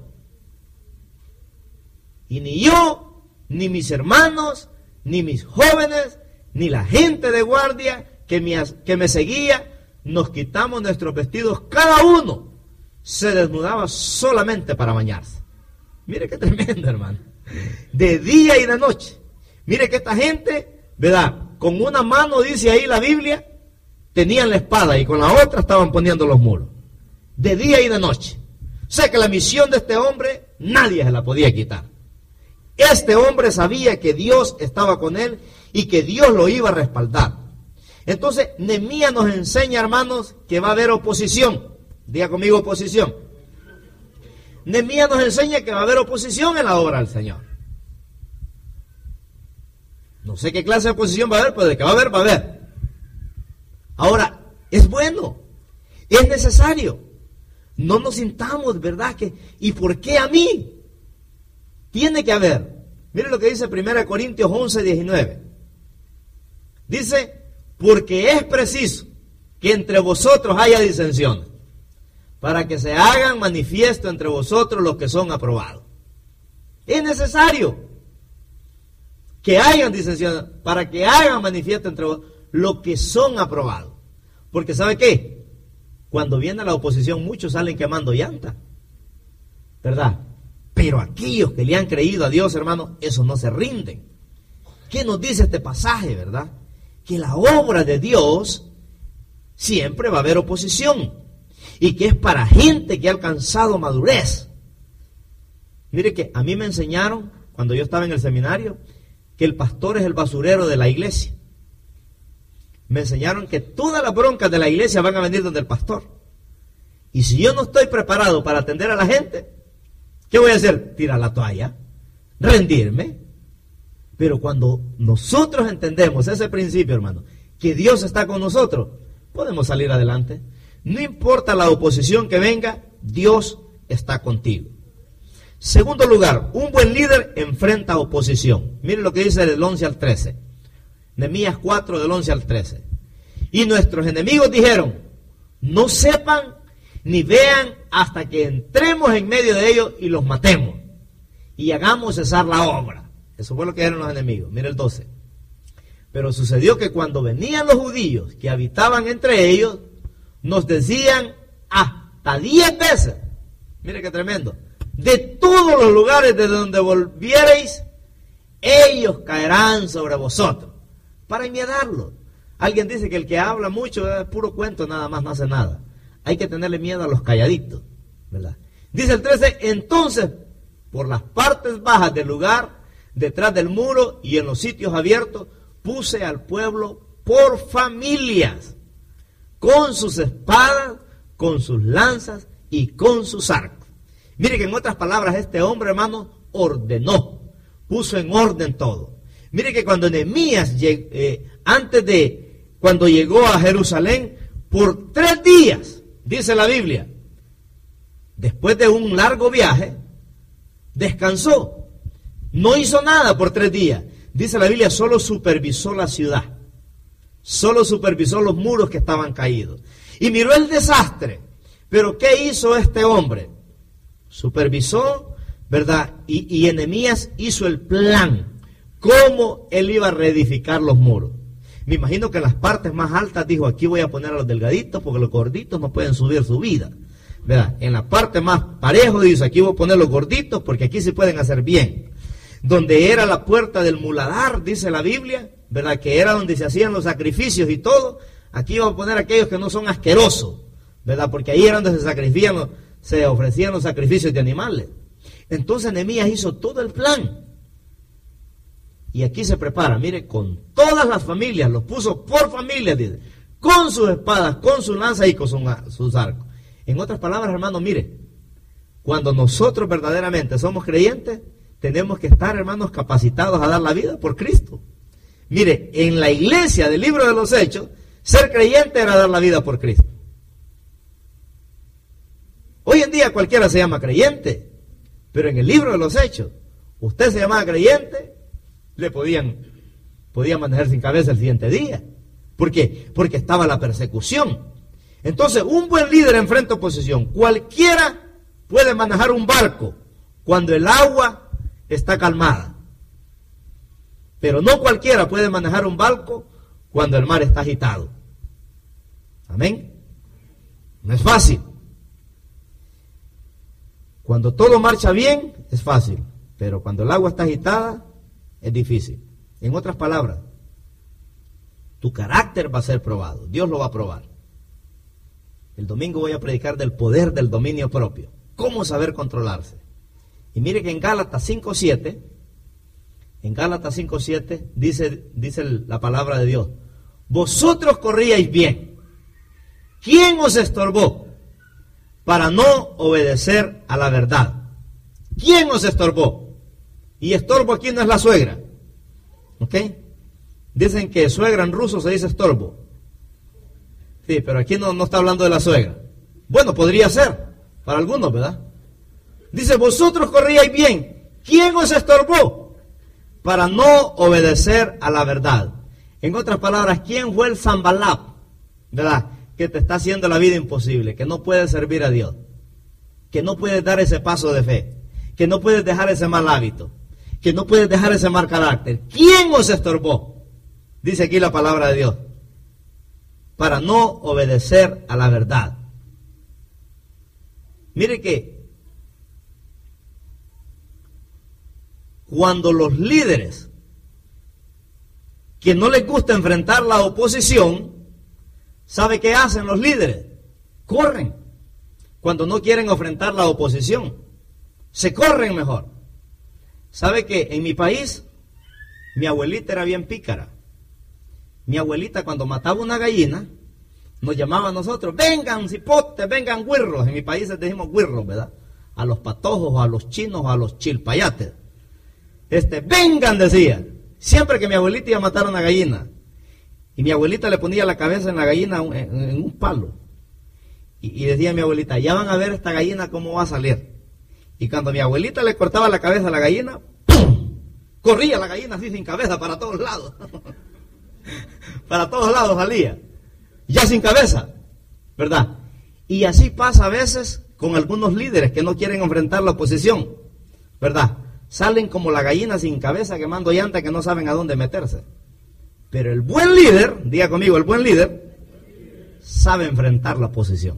Y ni yo, ni mis hermanos, ni mis jóvenes, ni la gente de guardia que me, que me seguía, nos quitamos nuestros vestidos, cada uno se desnudaba solamente para bañarse. Mire qué tremendo, hermano. De día y de noche. Mire que esta gente, ¿verdad? Con una mano, dice ahí la Biblia, tenían la espada y con la otra estaban poniendo los muros. De día y de noche. O sea que la misión de este hombre nadie se la podía quitar. Este hombre sabía que Dios estaba con él y que Dios lo iba a respaldar. Entonces, Nehemías nos enseña, hermanos, que va a haber oposición. Diga conmigo oposición. Nehemías nos enseña que va a haber oposición en la obra del Señor. No sé qué clase de oposición va a haber, pero de que va a haber, va a haber. Ahora, es bueno, es necesario. No nos sintamos, ¿verdad? Que, ¿y por qué a mí? Tiene que haber. Mire lo que dice primera Corintios once, diecinueve. Dice, porque es preciso que entre vosotros haya disensiones, para que se hagan manifiesto entre vosotros los que son aprobados. Es necesario que hayan disensiones, para que hagan manifiesto entre vosotros los que son aprobados. Porque ¿sabe qué? Cuando viene la oposición, muchos salen quemando llanta, ¿verdad? Pero aquellos que le han creído a Dios, hermano, esos no se rinden. ¿Qué nos dice este pasaje, verdad? Que la obra de Dios siempre va a haber oposición. Y que es para gente que ha alcanzado madurez. Mire que a mí me enseñaron, cuando yo estaba en el seminario, que el pastor es el basurero de la iglesia. Me enseñaron que todas las broncas de la iglesia van a venir donde el pastor. Y si yo no estoy preparado para atender a la gente, ¿qué voy a hacer? Tirar la toalla, rendirme. Pero cuando nosotros entendemos ese principio, hermano, que Dios está con nosotros, podemos salir adelante. No importa la oposición que venga, Dios está contigo. Segundo lugar, un buen líder enfrenta oposición. Miren lo que dice del once al trece. Nehemías cuatro, del once al trece. Y nuestros enemigos dijeron, no sepan ni vean hasta que entremos en medio de ellos y los matemos y hagamos cesar la obra. Eso fue lo que eran los enemigos. Mire el doce. Pero sucedió que cuando venían los judíos que habitaban entre ellos, nos decían hasta diez veces, mire qué tremendo, de todos los lugares de donde volviereis, ellos caerán sobre vosotros, para intimidarlos. Alguien dice que el que habla mucho es puro cuento, nada más, no hace nada. Hay que tenerle miedo a los calladitos, ¿verdad? Dice el trece, entonces, por las partes bajas del lugar, detrás del muro y en los sitios abiertos, puse al pueblo por familias, con sus espadas, con sus lanzas y con sus arcos. Mire que en otras palabras, este hombre, hermano, ordenó, puso en orden todo. Mire que cuando Nehemías, eh, antes de, cuando llegó a Jerusalén, por tres días, dice la Biblia, después de un largo viaje, descansó. No hizo nada por tres días. Dice la Biblia, solo supervisó la ciudad. Solo supervisó los muros que estaban caídos. Y miró el desastre. Pero ¿qué hizo este hombre? Supervisó, ¿verdad? Y, y Nehemías hizo el plan. Cómo él iba a reedificar los muros. Me imagino que en las partes más altas dijo, aquí voy a poner a los delgaditos porque los gorditos no pueden subir su vida, ¿verdad? En la parte más parejo dice, aquí voy a poner los gorditos porque aquí se pueden hacer bien. Donde era la puerta del muladar, dice la Biblia, ¿verdad? Que era donde se hacían los sacrificios y todo. Aquí voy a poner aquellos que no son asquerosos, ¿verdad? Porque ahí era donde se sacrificaban, los, se ofrecían los sacrificios de animales. Entonces Nehemías hizo todo el plan. Y aquí se prepara, mire, con todas las familias, los puso por familias, dice, con sus espadas, con sus lanzas y con sus, sus arcos. En otras palabras, hermano, mire, cuando nosotros verdaderamente somos creyentes, tenemos que estar, hermanos, capacitados a dar la vida por Cristo. Mire, en la iglesia del libro de los Hechos, ser creyente era dar la vida por Cristo. Hoy en día cualquiera se llama creyente, pero en el libro de los Hechos, usted se llamaba creyente, le podían, podían manejar sin cabeza el siguiente día. ¿Por qué? Porque estaba la persecución. Entonces, un buen líder enfrenta oposición. Cualquiera puede manejar un barco cuando el agua está calmada. Pero no cualquiera puede manejar un barco cuando el mar está agitado. Amén. No es fácil. Cuando todo marcha bien, es fácil. Pero cuando el agua está agitada, es difícil. En otras palabras, tu carácter va a ser probado. Dios lo va a probar. El domingo voy a predicar del poder del dominio propio. Cómo saber controlarse. Y mire que en Gálatas cinco siete, en Gálatas cinco siete, dice, dice la palabra de Dios. Vosotros corríais bien. ¿Quién os estorbó para no obedecer a la verdad? ¿Quién os estorbó? Y estorbo aquí no es la suegra. ¿Ok? Dicen que suegra en ruso se dice estorbo. Sí, pero aquí no, no está hablando de la suegra. Bueno, podría ser, para algunos, ¿verdad? Dice, vosotros corríais bien. ¿Quién os estorbó para no obedecer a la verdad? En otras palabras, ¿quién fue el Zambalap, ¿verdad? Que te está haciendo la vida imposible, que no puedes servir a Dios, que no puedes dar ese paso de fe, que no puedes dejar ese mal hábito, que no puedes dejar ese mal carácter. ¿Quién os estorbó? Dice aquí la palabra de Dios. Para no obedecer a la verdad. Mire que cuando los líderes que no les gusta enfrentar la oposición, ¿sabe qué hacen los líderes? Corren. Cuando no quieren enfrentar la oposición, se corren mejor. ¿Sabe que en mi país mi abuelita era bien pícara? Mi abuelita cuando mataba una gallina nos llamaba a nosotros, vengan cipotes, vengan güirros. En mi país les decimos güirros, ¿verdad? A los patojos, a los chinos, a los chilpayates. Este, vengan, decía. Siempre que mi abuelita iba a matar una gallina. Y mi abuelita le ponía la cabeza en la gallina en, en un palo. Y, y decía mi abuelita, ya van a ver esta gallina cómo va a salir. Y cuando mi abuelita le cortaba la cabeza a la gallina, ¡pum!, corría la gallina así sin cabeza para todos lados. Para todos lados salía. Ya sin cabeza, ¿verdad? Y así pasa a veces con algunos líderes que no quieren enfrentar la oposición, ¿verdad? Salen como la gallina sin cabeza quemando llanta que no saben a dónde meterse. Pero el buen líder, diga conmigo, el buen líder sabe enfrentar la oposición.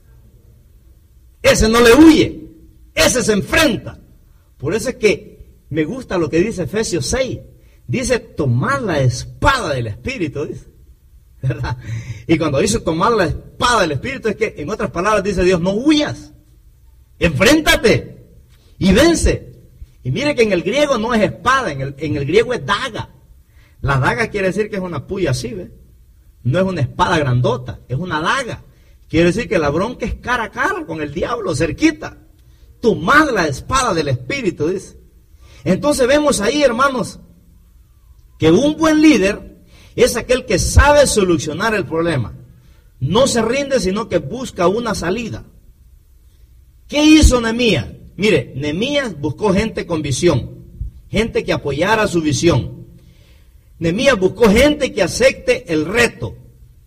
Ese no le huye, ese se enfrenta. Por eso es que me gusta lo que dice Efesios seis. Dice, tomar la espada del Espíritu, dice, ¿verdad? Y cuando dice tomar la espada del Espíritu, es que en otras palabras dice Dios, no huyas, enfréntate y vence. Y mire que en el griego no es espada, en el, en el griego es daga. La daga quiere decir que es una puya así, ¿ve? No es una espada grandota, es una daga. Quiere decir que la bronca es cara a cara con el diablo, cerquita. Tomad la espada del Espíritu, dice. Entonces vemos ahí, hermanos, que un buen líder es aquel que sabe solucionar el problema. No se rinde, sino que busca una salida. ¿Qué hizo Nehemías? Mire, Nehemías buscó gente con visión, gente que apoyara su visión. Nehemías buscó gente que acepte el reto.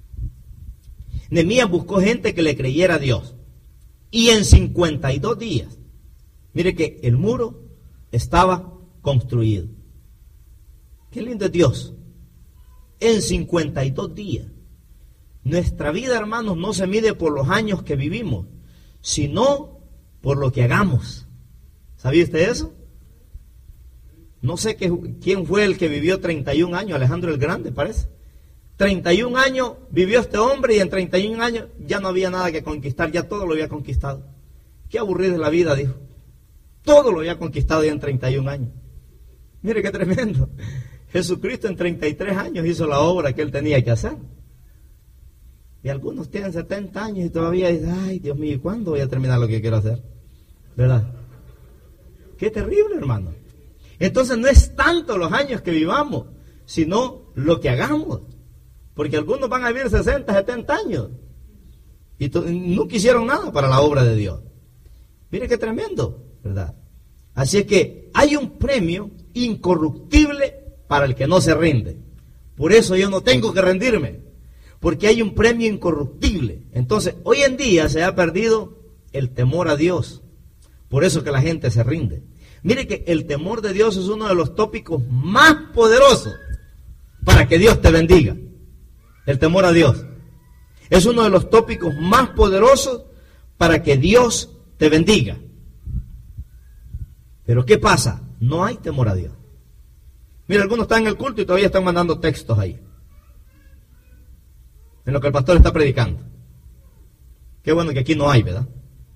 Nehemías buscó gente que le creyera a Dios. Y en cincuenta y dos días, mire que el muro estaba construido. Qué lindo es Dios. En cincuenta y dos días. Nuestra vida, hermanos, no se mide por los años que vivimos, sino por lo que hagamos. ¿Sabía usted eso? No sé qué, quién fue el que vivió treinta y un años, Alejandro el Grande, parece. treinta y un años vivió este hombre y en treinta y un años ya no había nada que conquistar, ya todo lo había conquistado. Qué aburrida es la vida, dijo. Todo lo había conquistado ya en treinta y un años. Mire qué tremendo. Jesucristo en treinta y tres años hizo la obra que él tenía que hacer. Y algunos tienen setenta años y todavía dicen, ay, Dios mío, ¿cuándo voy a terminar lo que quiero hacer? ¿Verdad? Qué terrible, hermano. Entonces no es tanto los años que vivamos, sino lo que hagamos. Porque algunos van a vivir sesenta, setenta años y no quisieron nada para la obra de Dios. Mire qué tremendo, ¿verdad? Así es que hay un premio incorruptible para el que no se rinde. Por eso yo no tengo que rendirme, porque hay un premio incorruptible. Entonces, hoy en día se ha perdido el temor a Dios. Por eso que la gente se rinde. Mire que el temor de Dios es uno de los tópicos más poderosos para que Dios te bendiga. El temor a Dios es uno de los tópicos más poderosos para que Dios te bendiga. Pero ¿qué pasa? No hay temor a Dios. Mira, algunos están en el culto y todavía están mandando textos ahí, en lo que el pastor está predicando. Qué bueno que aquí no hay, ¿verdad?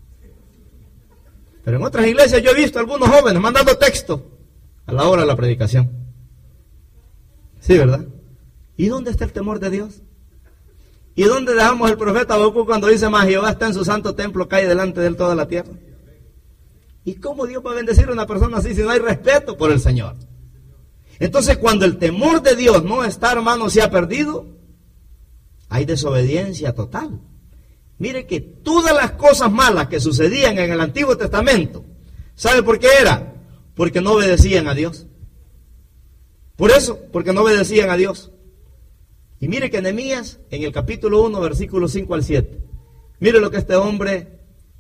Pero en otras iglesias yo he visto a algunos jóvenes mandando textos a la hora de la predicación. Sí, ¿verdad? ¿Y dónde está el temor de Dios? ¿Y dónde dejamos el profeta Habacuc cuando dice, más Jehová está en su santo templo, cae delante de él toda la tierra? ¿Y cómo Dios va a bendecir a una persona así si no hay respeto por el Señor? Entonces, cuando el temor de Dios no está, hermano, se ha perdido, hay desobediencia total. Mire que todas las cosas malas que sucedían en el Antiguo Testamento, ¿sabe por qué era? Porque no obedecían a Dios. Por eso, porque no obedecían a Dios. Y mire que Nehemías, en el capítulo uno, versículos cinco al siete, mire lo que este hombre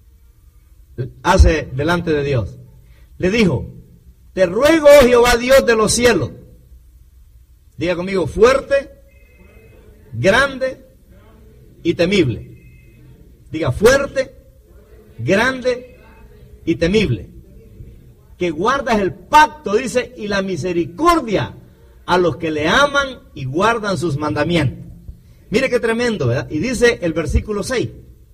hace delante de Dios. Le dijo, te ruego, oh Jehová Dios de los cielos, diga conmigo, fuerte, grande y temible. Diga, fuerte, grande y temible. Que guardas el pacto, dice, y la misericordia a los que le aman y guardan sus mandamientos. Mire qué tremendo, ¿verdad? Y dice el versículo seis.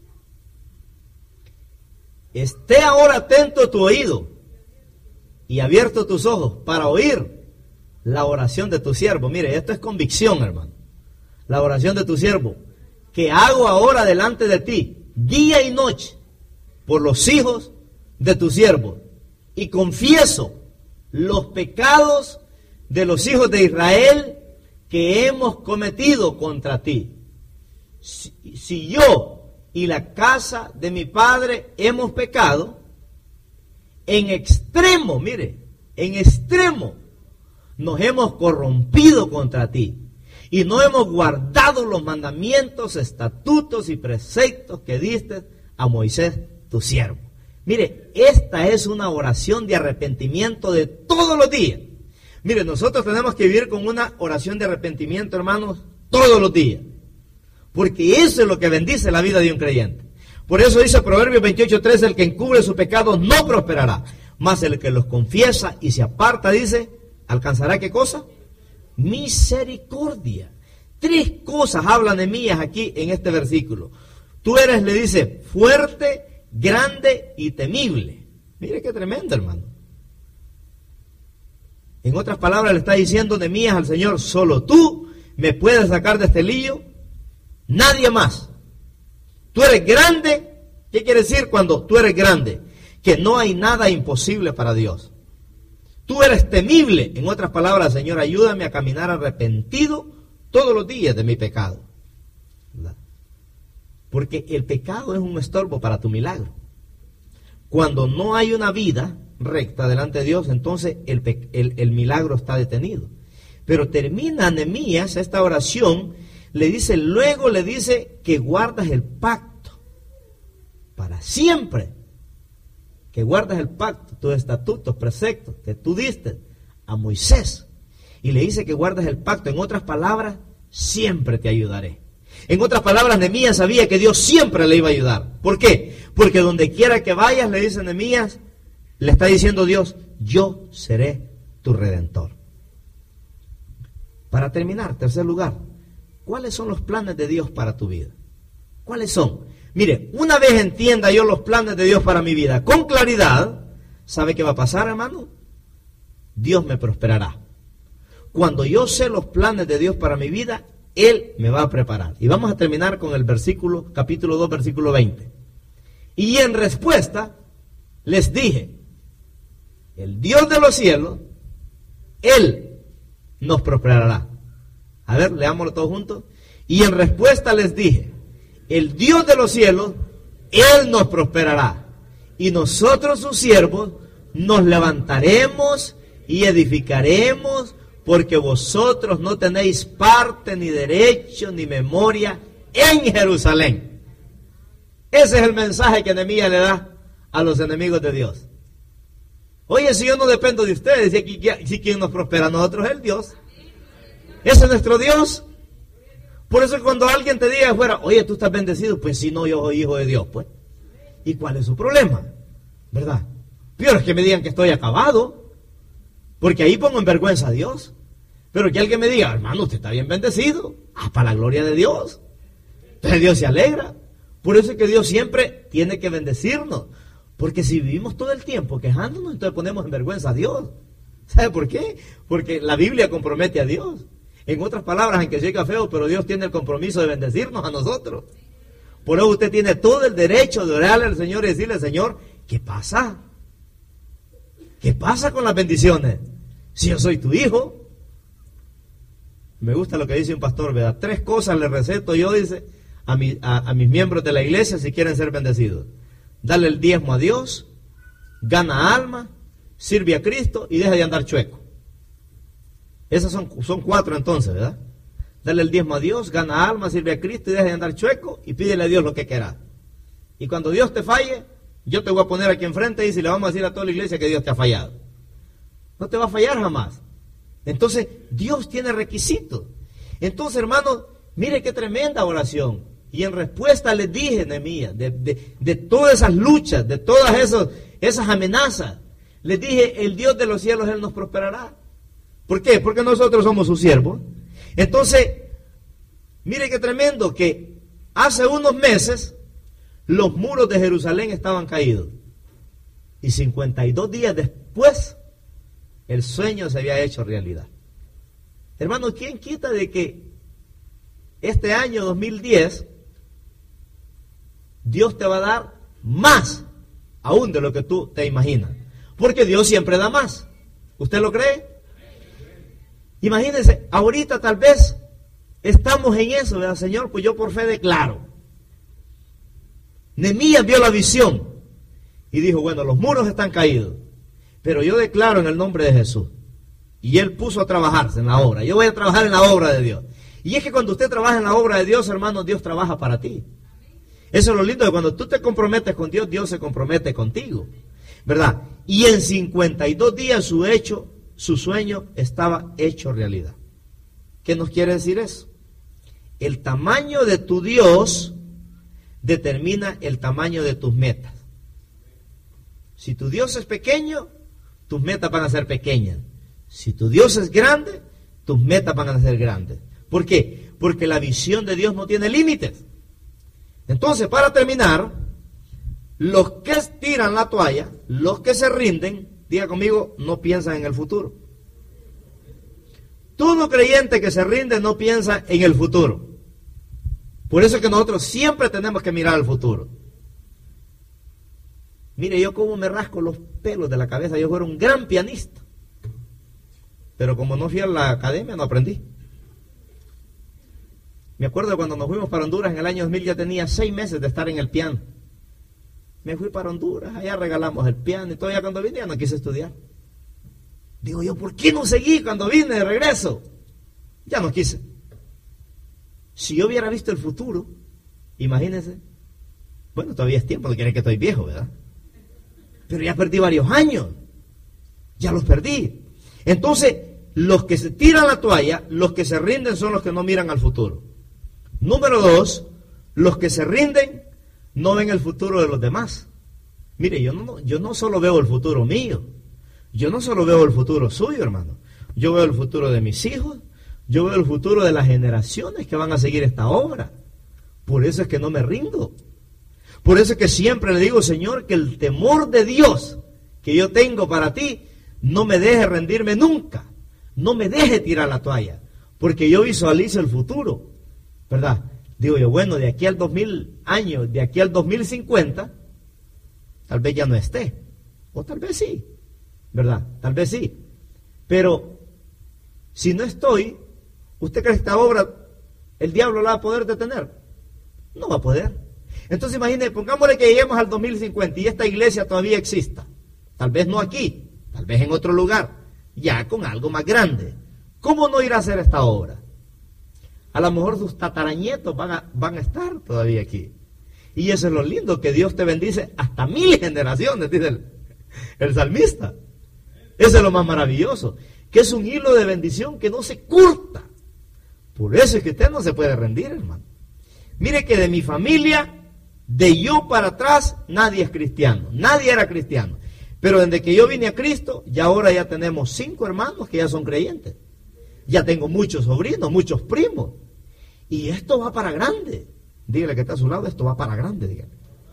Esté ahora atento tu oído y abierto tus ojos para oír la oración de tu siervo. Mire, esto es convicción, hermano. La oración de tu siervo, que hago ahora delante de ti, día y noche, por los hijos de tu siervo, y confieso los pecados de los hijos de Israel que hemos cometido contra ti. Si, si yo y la casa de mi padre hemos pecado, en extremo, mire, en extremo, nos hemos corrompido contra ti y no hemos guardado los mandamientos, estatutos y preceptos que diste a Moisés, tu siervo. Mire, esta es una oración de arrepentimiento de todos los días. Mire, nosotros tenemos que vivir con una oración de arrepentimiento, hermanos, todos los días. Porque eso es lo que bendice la vida de un creyente. Por eso dice Proverbios veintiocho tres, el que encubre sus pecados no prosperará, mas el que los confiesa y se aparta, dice, ¿alcanzará qué cosa? Misericordia. Tres cosas habla Nehemías aquí en este versículo. Tú eres, le dice, fuerte, grande y temible. Mire qué tremendo, hermano. En otras palabras le está diciendo Nehemías al Señor, solo tú me puedes sacar de este lío, nadie más. Tú eres grande. ¿Qué quiere decir cuando tú eres grande? Que no hay nada imposible para Dios. Tú eres temible. En otras palabras, Señor, ayúdame a caminar arrepentido todos los días de mi pecado. ¿Verdad? Porque el pecado es un estorbo para tu milagro. Cuando no hay una vida recta delante de Dios, entonces el, el, el milagro está detenido. Pero termina Nehemías esta oración, le dice, luego le dice que guardas el pacto para siempre, que guardas el pacto, tus estatutos, preceptos que tú diste a Moisés, y le dice que guardas el pacto. En otras palabras, siempre te ayudaré. En otras palabras, Nehemías sabía que Dios siempre le iba a ayudar. ¿Por qué? Porque donde quiera que vayas, le dice Nehemías, le está diciendo Dios, yo seré tu redentor. Para terminar, tercer lugar, ¿cuáles son los planes de Dios para tu vida? ¿Cuáles son? Mire, una vez entienda yo los planes de Dios para mi vida con claridad, ¿sabe qué va a pasar, hermano? Dios me prosperará. Cuando yo sé los planes de Dios para mi vida, Él me va a preparar. Y vamos a terminar con el versículo, capítulo dos, versículo veinte. Y en respuesta, les dije, el Dios de los cielos, Él nos prosperará. A ver, leámoslo todos juntos. Y en respuesta les dije, el Dios de los cielos, Él nos prosperará. Y nosotros, sus siervos, nos levantaremos y edificaremos, porque vosotros no tenéis parte, ni derecho, ni memoria en Jerusalén. Ese es el mensaje que Nehemías le da a los enemigos de Dios. Oye, si yo no dependo de ustedes, si, si quien nos prospera a nosotros es el Dios. Ese es nuestro Dios. Por eso cuando alguien te diga afuera, oye, tú estás bendecido, pues si no, yo soy hijo de Dios, pues. ¿Y cuál es su problema? ¿Verdad? Peor es que me digan que estoy acabado, porque ahí pongo en vergüenza a Dios. Pero que alguien me diga, hermano, usted está bien bendecido. Ah, para la gloria de Dios. Entonces Dios se alegra. Por eso es que Dios siempre tiene que bendecirnos. Porque si vivimos todo el tiempo quejándonos, entonces ponemos en vergüenza a Dios. ¿Sabe por qué? Porque la Biblia compromete a Dios. En otras palabras, aunque llega feo, pero Dios tiene el compromiso de bendecirnos a nosotros. Por eso usted tiene todo el derecho de orarle al Señor y decirle, Señor, ¿qué pasa? ¿Qué pasa con las bendiciones? Si yo soy tu hijo. Me gusta lo que dice un pastor, ¿verdad? Tres cosas le receto yo, dice, a, mi, a, a mis miembros de la iglesia si quieren ser bendecidos. Dale el diezmo a Dios, gana alma, sirve a Cristo y deja de andar chueco. Esas son, son cuatro entonces, ¿verdad? Dale el diezmo a Dios, gana alma, sirve a Cristo y deja de andar chueco y pídele a Dios lo que quieras. Y cuando Dios te falle, yo te voy a poner aquí enfrente y si le vamos a decir a toda la iglesia que Dios te ha fallado. No te va a fallar jamás. Entonces, Dios tiene requisitos. Entonces, hermanos, mire qué tremenda oración. Y en respuesta les dije, Nehemías, de, de, de todas esas luchas, de todas esos, esas amenazas, les dije, el Dios de los cielos, Él nos prosperará. ¿Por qué? Porque nosotros somos sus siervos. Entonces, mire qué tremendo, que hace unos meses los muros de Jerusalén estaban caídos. Y cincuenta y dos días después, el sueño se había hecho realidad. Hermanos, ¿quién quita de que este año dos mil diez Dios te va a dar más aún de lo que tú te imaginas? Porque Dios siempre da más. ¿Usted lo cree? Imagínense, ahorita tal vez estamos en eso, ¿verdad, Señor? Pues yo por fe declaro. Nehemías vio la visión y dijo, bueno, los muros están caídos, pero yo declaro en el nombre de Jesús. Y él puso a trabajarse en la obra. Yo voy a trabajar en la obra de Dios. Y es que cuando usted trabaja en la obra de Dios, hermano, Dios trabaja para ti. Eso es lo lindo de cuando tú te comprometes con Dios, Dios se compromete contigo, ¿verdad? Y en cincuenta y dos días su hecho, su sueño estaba hecho realidad. ¿Qué nos quiere decir eso? El tamaño de tu Dios determina el tamaño de tus metas. Si tu Dios es pequeño, tus metas van a ser pequeñas. Si tu Dios es grande, tus metas van a ser grandes. ¿Por qué? Porque la visión de Dios no tiene límites. Entonces, para terminar, los que tiran la toalla, los que se rinden, diga conmigo, no piensan en el futuro. Todo creyente que se rinde no piensa en el futuro. Por eso es que nosotros siempre tenemos que mirar al futuro. Mire, yo como me rasco los pelos de la cabeza, yo era un gran pianista. Pero como no fui a la academia, no aprendí. Me acuerdo de cuando nos fuimos para Honduras en el año dos mil, ya tenía seis meses de estar en el piano. Me fui para Honduras, allá regalamos el piano y todo. Ya cuando vine ya no quise estudiar. Digo yo, ¿por qué no seguí cuando vine de regreso? Ya no quise. Si yo hubiera visto el futuro, imagínense. Bueno, todavía es tiempo, no quiere que estoy viejo, ¿verdad? Pero ya perdí varios años. Ya los perdí. Entonces, los que se tiran la toalla, los que se rinden son los que no miran al futuro. Número dos, los que se rinden no ven el futuro de los demás. Mire, yo no, yo no solo veo el futuro mío, yo no solo veo el futuro suyo, hermano. Yo veo el futuro de mis hijos, yo veo el futuro de las generaciones que van a seguir esta obra. Por eso es que no me rindo. Por eso es que siempre le digo, Señor, que el temor de Dios que yo tengo para ti no me deje rendirme nunca. No me deje tirar la toalla, porque yo visualizo el futuro, ¿verdad? Digo yo, bueno, de aquí al dos mil años, de aquí al dos mil cincuenta, tal vez ya no esté, o tal vez sí, ¿verdad? Tal vez sí. Pero si no estoy, ¿usted cree que esta obra el diablo la va a poder detener? No va a poder. Entonces imagínense, pongámosle que lleguemos al dos mil cincuenta y esta iglesia todavía exista. Tal vez no aquí, tal vez en otro lugar, ya con algo más grande. ¿Cómo no ir a hacer esta obra? A lo mejor sus tataranietos van a, van a estar todavía aquí. Y eso es lo lindo, que Dios te bendice hasta mil generaciones, dice el, el salmista. Eso es lo más maravilloso, que es un hilo de bendición que no se corta. Por eso es que usted no se puede rendir, hermano. Mire que de mi familia, de yo para atrás, nadie es cristiano. Nadie era cristiano. Pero desde que yo vine a Cristo, ya ahora ya tenemos cinco hermanos que ya son creyentes. Ya tengo muchos sobrinos, muchos primos. Y esto va para grande. Dígale que está a su lado, esto va para grande, dígale.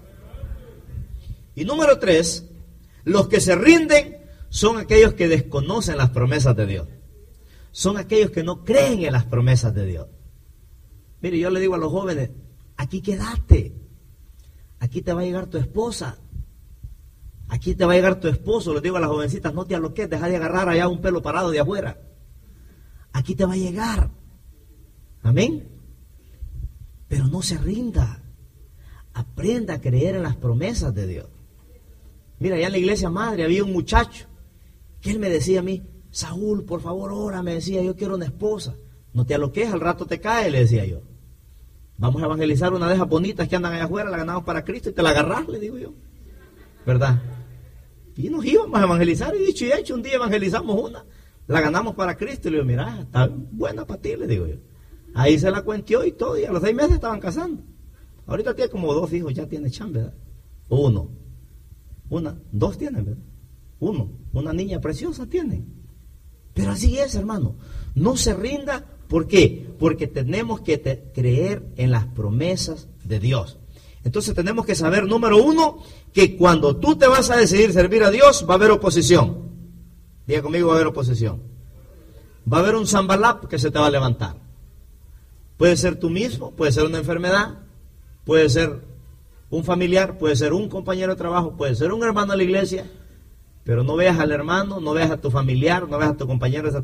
Y número tres, los que se rinden son aquellos que desconocen las promesas de Dios. Son aquellos que no creen en las promesas de Dios. Mire, yo le digo a los jóvenes, aquí quédate. Aquí te va a llegar tu esposa. Aquí te va a llegar tu esposo. Les digo a las jovencitas, no te aloques, deja de agarrar allá un pelo parado de afuera. Aquí te va a llegar. Amén. Pero no se rinda. Aprenda a creer en las promesas de Dios. Mira, allá en la iglesia madre había un muchacho que él me decía a mí, Saúl, por favor, ora, me decía, yo quiero una esposa. No te aloques, al rato te cae, le decía yo. Vamos a evangelizar una de esas bonitas que andan allá afuera, la ganamos para Cristo y te la agarrás, le digo yo. ¿Verdad? Y nos íbamos a evangelizar, y dicho y hecho, un día evangelizamos una, la ganamos para Cristo, y le digo, mira, está buena para ti, le digo yo. Ahí se la cuenteó y todo, y a los seis meses estaban casando. Ahorita tiene como dos hijos, ya tiene chamba, ¿verdad? Uno, una, dos tienen, ¿verdad? Uno, una niña preciosa tienen. Pero así es, hermano, no se rinda, ¿por qué? Porque tenemos que te- creer en las promesas de Dios. Entonces tenemos que saber, número uno, que cuando tú te vas a decidir servir a Dios, va a haber oposición. Diga conmigo, va a haber oposición. Va a haber un zambalap que se te va a levantar. Puede ser tú mismo, puede ser una enfermedad, puede ser un familiar, puede ser un compañero de trabajo, puede ser un hermano de la iglesia, pero no veas al hermano, no veas a tu familiar, no veas a tu compañero de trabajo.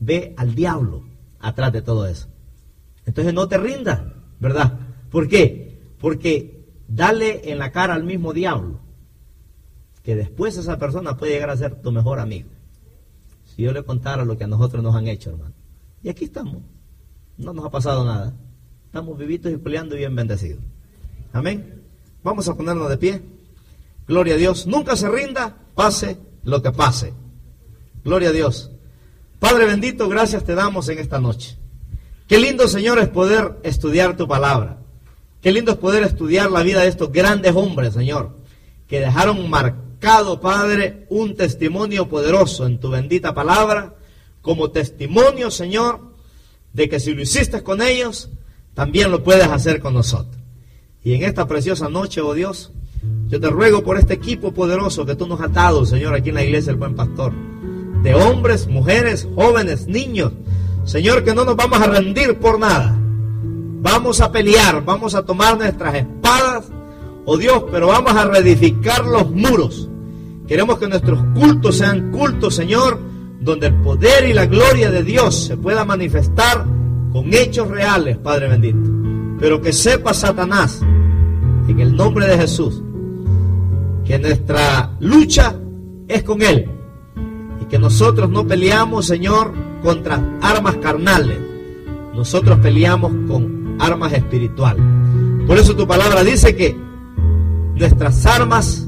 ve al diablo atrás de todo eso. Entonces no te rindas, ¿verdad? ¿Por qué? Porque dale en la cara al mismo diablo, que después esa persona puede llegar a ser tu mejor amigo. Si yo le contara lo que a nosotros nos han hecho, hermano. Y aquí estamos, no nos ha pasado nada. Estamos vivitos y coleando y bien bendecidos. Amén. Vamos a ponernos de pie. Gloria a Dios. Nunca se rinda, pase lo que pase. Gloria a Dios. Padre bendito, gracias te damos en esta noche. Qué lindo, Señor, es poder estudiar tu palabra. Qué lindo es poder estudiar la vida de estos grandes hombres, Señor, que dejaron marcado, Padre, un testimonio poderoso en tu bendita palabra, como testimonio, Señor, de que si lo hiciste con ellos, también lo puedes hacer con nosotros. Y en esta preciosa noche, oh Dios, yo te ruego por este equipo poderoso que tú nos has dado, Señor, aquí en la iglesia del Buen Pastor, de hombres, mujeres, jóvenes, niños, Señor, que no nos vamos a rendir por nada. Vamos a pelear, vamos a tomar nuestras espadas, oh Dios, pero vamos a reedificar los muros. Queremos que nuestros cultos sean cultos, Señor, donde el poder y la gloria de Dios se pueda manifestar con hechos reales, Padre bendito. Pero que sepa Satanás, en el nombre de Jesús, que nuestra lucha es con Él, y que nosotros no peleamos, Señor, contra armas carnales. Nosotros peleamos con armas espirituales. Por eso tu palabra dice que nuestras armas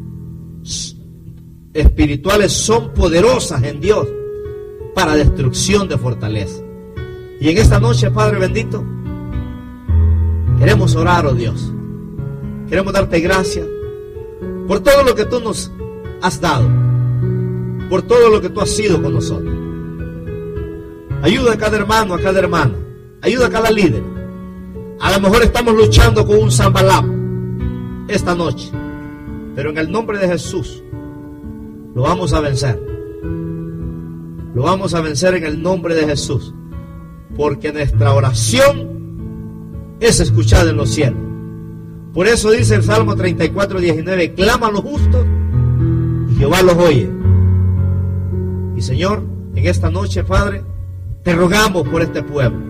espirituales son poderosas en Dios para destrucción de fortaleza. Y en esta noche, Padre bendito, queremos orar, oh Dios. Queremos darte gracias por todo lo que tú nos has dado, por todo lo que tú has sido con nosotros. Ayuda a cada hermano, a cada hermana, ayuda a cada líder. A lo mejor estamos luchando con un Sanballat esta noche, pero en el nombre de Jesús lo vamos a vencer. Lo vamos a vencer en el nombre de Jesús, porque nuestra oración es escuchada en los cielos. Por eso dice el Salmo treinta y cuatro, diecinueve, claman los justos y Jehová los oye. Y Señor, en esta noche, Padre, te rogamos por este pueblo.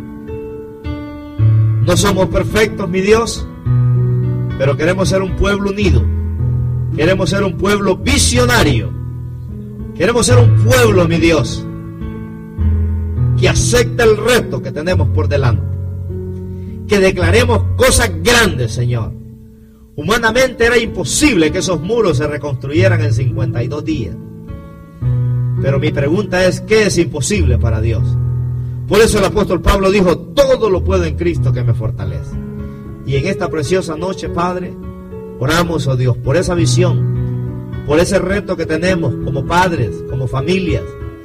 No somos perfectos, mi Dios, pero queremos ser un pueblo unido. Queremos ser un pueblo visionario. Queremos ser un pueblo, mi Dios, que acepte el reto que tenemos por delante. Que declaremos cosas grandes, Señor. Humanamente era imposible que esos muros se reconstruyeran en cincuenta y dos días. Pero mi pregunta es, ¿qué es imposible para Dios? Por eso el apóstol Pablo dijo, todo lo puedo en Cristo que me fortalece. Y en esta preciosa noche, Padre, oramos, oh Dios, por esa visión, por ese reto que tenemos como padres, como familias,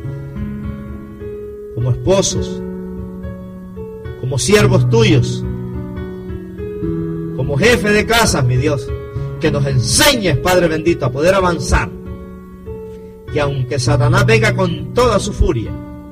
como esposos, como siervos tuyos, como jefe de casa, mi Dios, que nos enseñes, Padre bendito, a poder avanzar. Que aunque Satanás venga con toda su furia,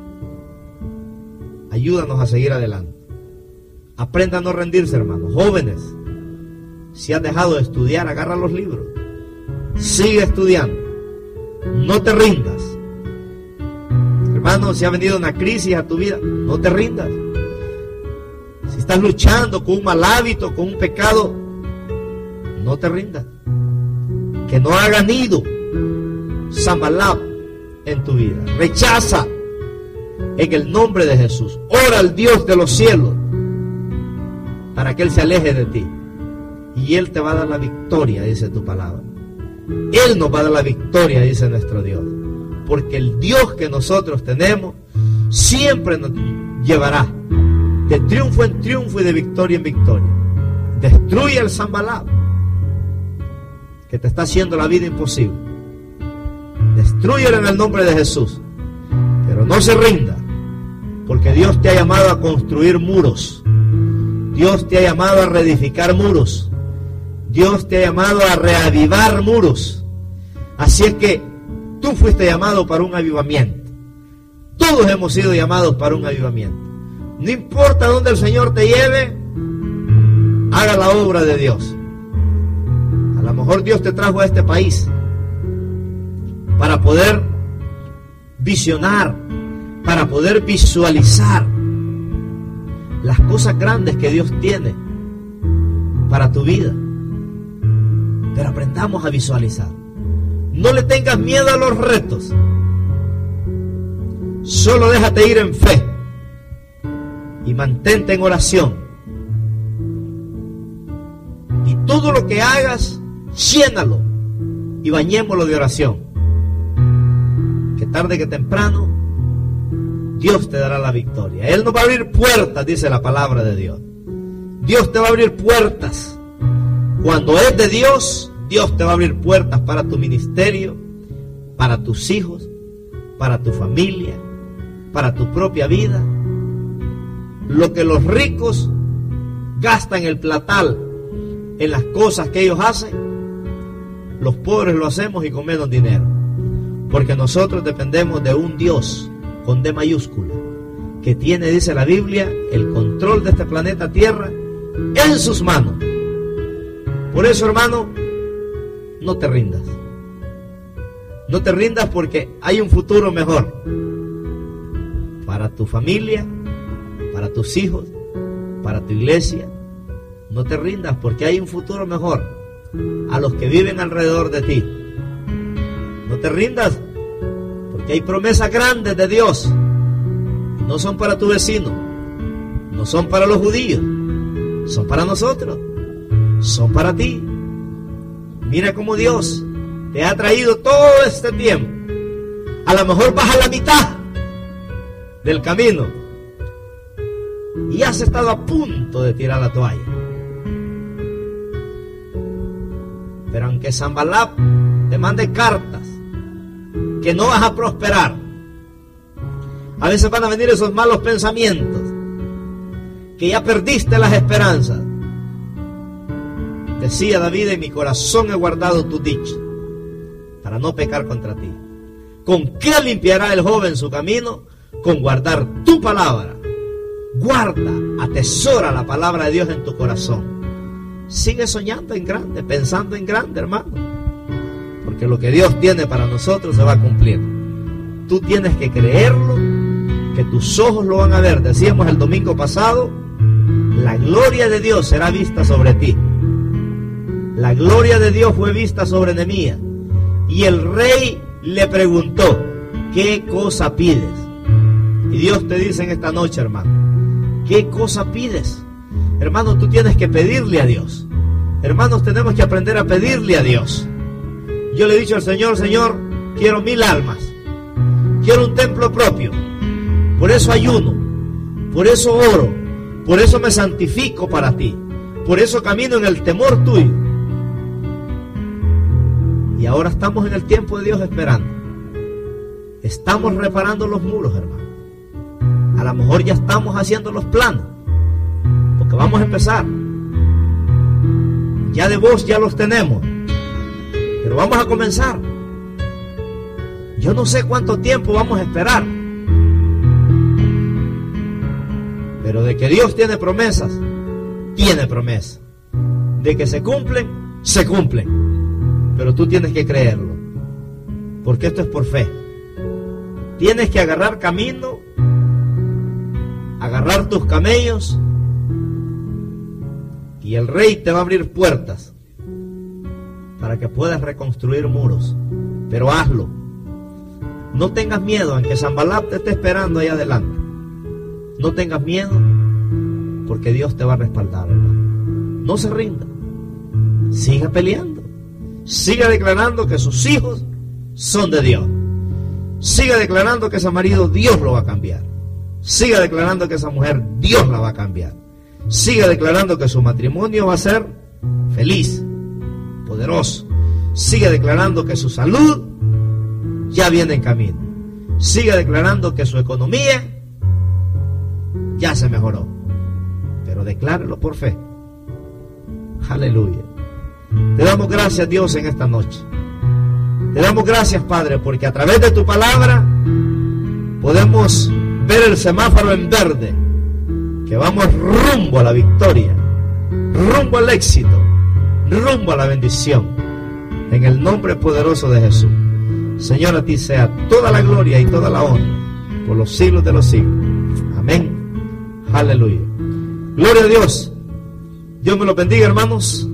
ayúdanos a seguir adelante. Aprenda a no rendirse, hermanos. Jóvenes, si has dejado de estudiar, agarra los libros. Sigue estudiando. No te rindas. Hermano, si ha venido una crisis a tu vida, no te rindas. Si estás luchando con un mal hábito, con un pecado, no te rindas. Que no haga nido Sanballat en tu vida. Rechaza en el nombre de Jesús. Ora al Dios de los cielos para que Él se aleje de ti. Y Él te va a dar la victoria, dice tu palabra. Él nos va a dar la victoria, dice nuestro Dios. Porque el Dios que nosotros tenemos siempre nos llevará de triunfo en triunfo y de victoria en victoria. Destruye el Sanballat que te está haciendo la vida imposible. Destrúyelo en el nombre de Jesús. Pero no se rinda, porque Dios te ha llamado a construir muros. Dios te ha llamado a reedificar muros. Dios te ha llamado a reavivar muros. Así es que tú fuiste llamado para un avivamiento. Todos hemos sido llamados para un avivamiento. No importa dónde el Señor te lleve, haga la obra de Dios. A lo mejor Dios te trajo a este país para poder visionar, para poder visualizar las cosas grandes que Dios tiene para tu vida. Pero aprendamos a visualizar. No le tengas miedo a los retos. Solo déjate ir en fe y mantente en oración. Y todo lo que hagas, llénalo y bañémoslo de oración. Que tarde que temprano Dios te dará la victoria. Él nos va a abrir puertas, dice la palabra de Dios. Dios te va a abrir puertas. Cuando es de Dios, Dios te va a abrir puertas para tu ministerio, para tus hijos, para tu familia, para tu propia vida. Lo que los ricos gastan el platal en las cosas que ellos hacen, los pobres lo hacemos y con menos dinero. Porque nosotros dependemos de un Dios con D mayúscula, que tiene, dice la Biblia, el control de este planeta Tierra en sus manos. Por eso, hermano, no te rindas. No te rindas porque hay un futuro mejor para tu familia, para tus hijos, para tu iglesia. No te rindas porque hay un futuro mejor a los que viven alrededor de ti. No te rindas porque hay promesas grandes de Dios. No son para tu vecino, no son para los judíos, son para nosotros, son para ti. Mira cómo Dios te ha traído todo este tiempo. A lo mejor vas a la mitad del camino y has estado a punto de tirar la toalla. Pero aunque Sanballat te mande cartas que no vas a prosperar, a veces van a venir esos malos pensamientos, que ya perdiste las esperanzas. Decía David: en mi corazón he guardado tu dicho, para no pecar contra ti. ¿Con qué limpiará el joven su camino? Con guardar tu palabra. Guarda, atesora la palabra de Dios en tu corazón. Sigue soñando en grande, pensando en grande, hermano, porque lo que Dios tiene para nosotros se va a cumplir. Tú tienes que creerlo, que tus ojos lo van a ver. Decíamos el domingo pasado, la gloria de Dios será vista sobre ti. La gloria de Dios fue vista sobre Nehemías, y el rey le preguntó: ¿qué cosa pides? Y Dios te dice en esta noche, hermano, ¿qué cosa pides? Hermanos, tú tienes que pedirle a Dios. Hermanos, tenemos que aprender a pedirle a Dios. Yo le he dicho al Señor: Señor, quiero mil almas, quiero un templo propio. Por eso ayuno, por eso oro, por eso me santifico para ti, por eso camino en el temor tuyo. Y ahora estamos en el tiempo de Dios esperando. Estamos reparando los muros, hermano. A lo mejor ya estamos haciendo los planos, porque vamos a empezar. Ya de voz ya los tenemos, pero vamos a comenzar. Yo no sé cuánto tiempo vamos a esperar, pero de que Dios tiene promesas, tiene promesas. De que se cumplen, se cumplen. Pero tú tienes que creerlo, porque esto es por fe. Tienes que agarrar camino, agarrar tus camellos, y el rey te va a abrir puertas para que puedas reconstruir muros. Pero hazlo. No tengas miedo, aunque Sanballat te esté esperando ahí adelante. No tengas miedo, porque Dios te va a respaldar, hermano. No se rinda. Siga peleando. Siga declarando que sus hijos son de Dios. Siga declarando que ese marido Dios lo va a cambiar. Siga declarando que esa mujer Dios la va a cambiar. Siga declarando que su matrimonio va a ser feliz, poderoso. Siga declarando que su salud ya viene en camino. Siga declarando que su economía ya se mejoró. Pero declárelo por fe. Aleluya. Te damos gracias, Dios, en esta noche. Te damos gracias, Padre, porque a través de tu palabra podemos ver el semáforo en verde, que vamos rumbo a la victoria, rumbo al éxito, rumbo a la bendición, en el nombre poderoso de Jesús. Señor, a ti sea toda la gloria y toda la honra por los siglos de los siglos. Amén. Aleluya. Gloria a Dios. Dios me lo bendiga, hermanos.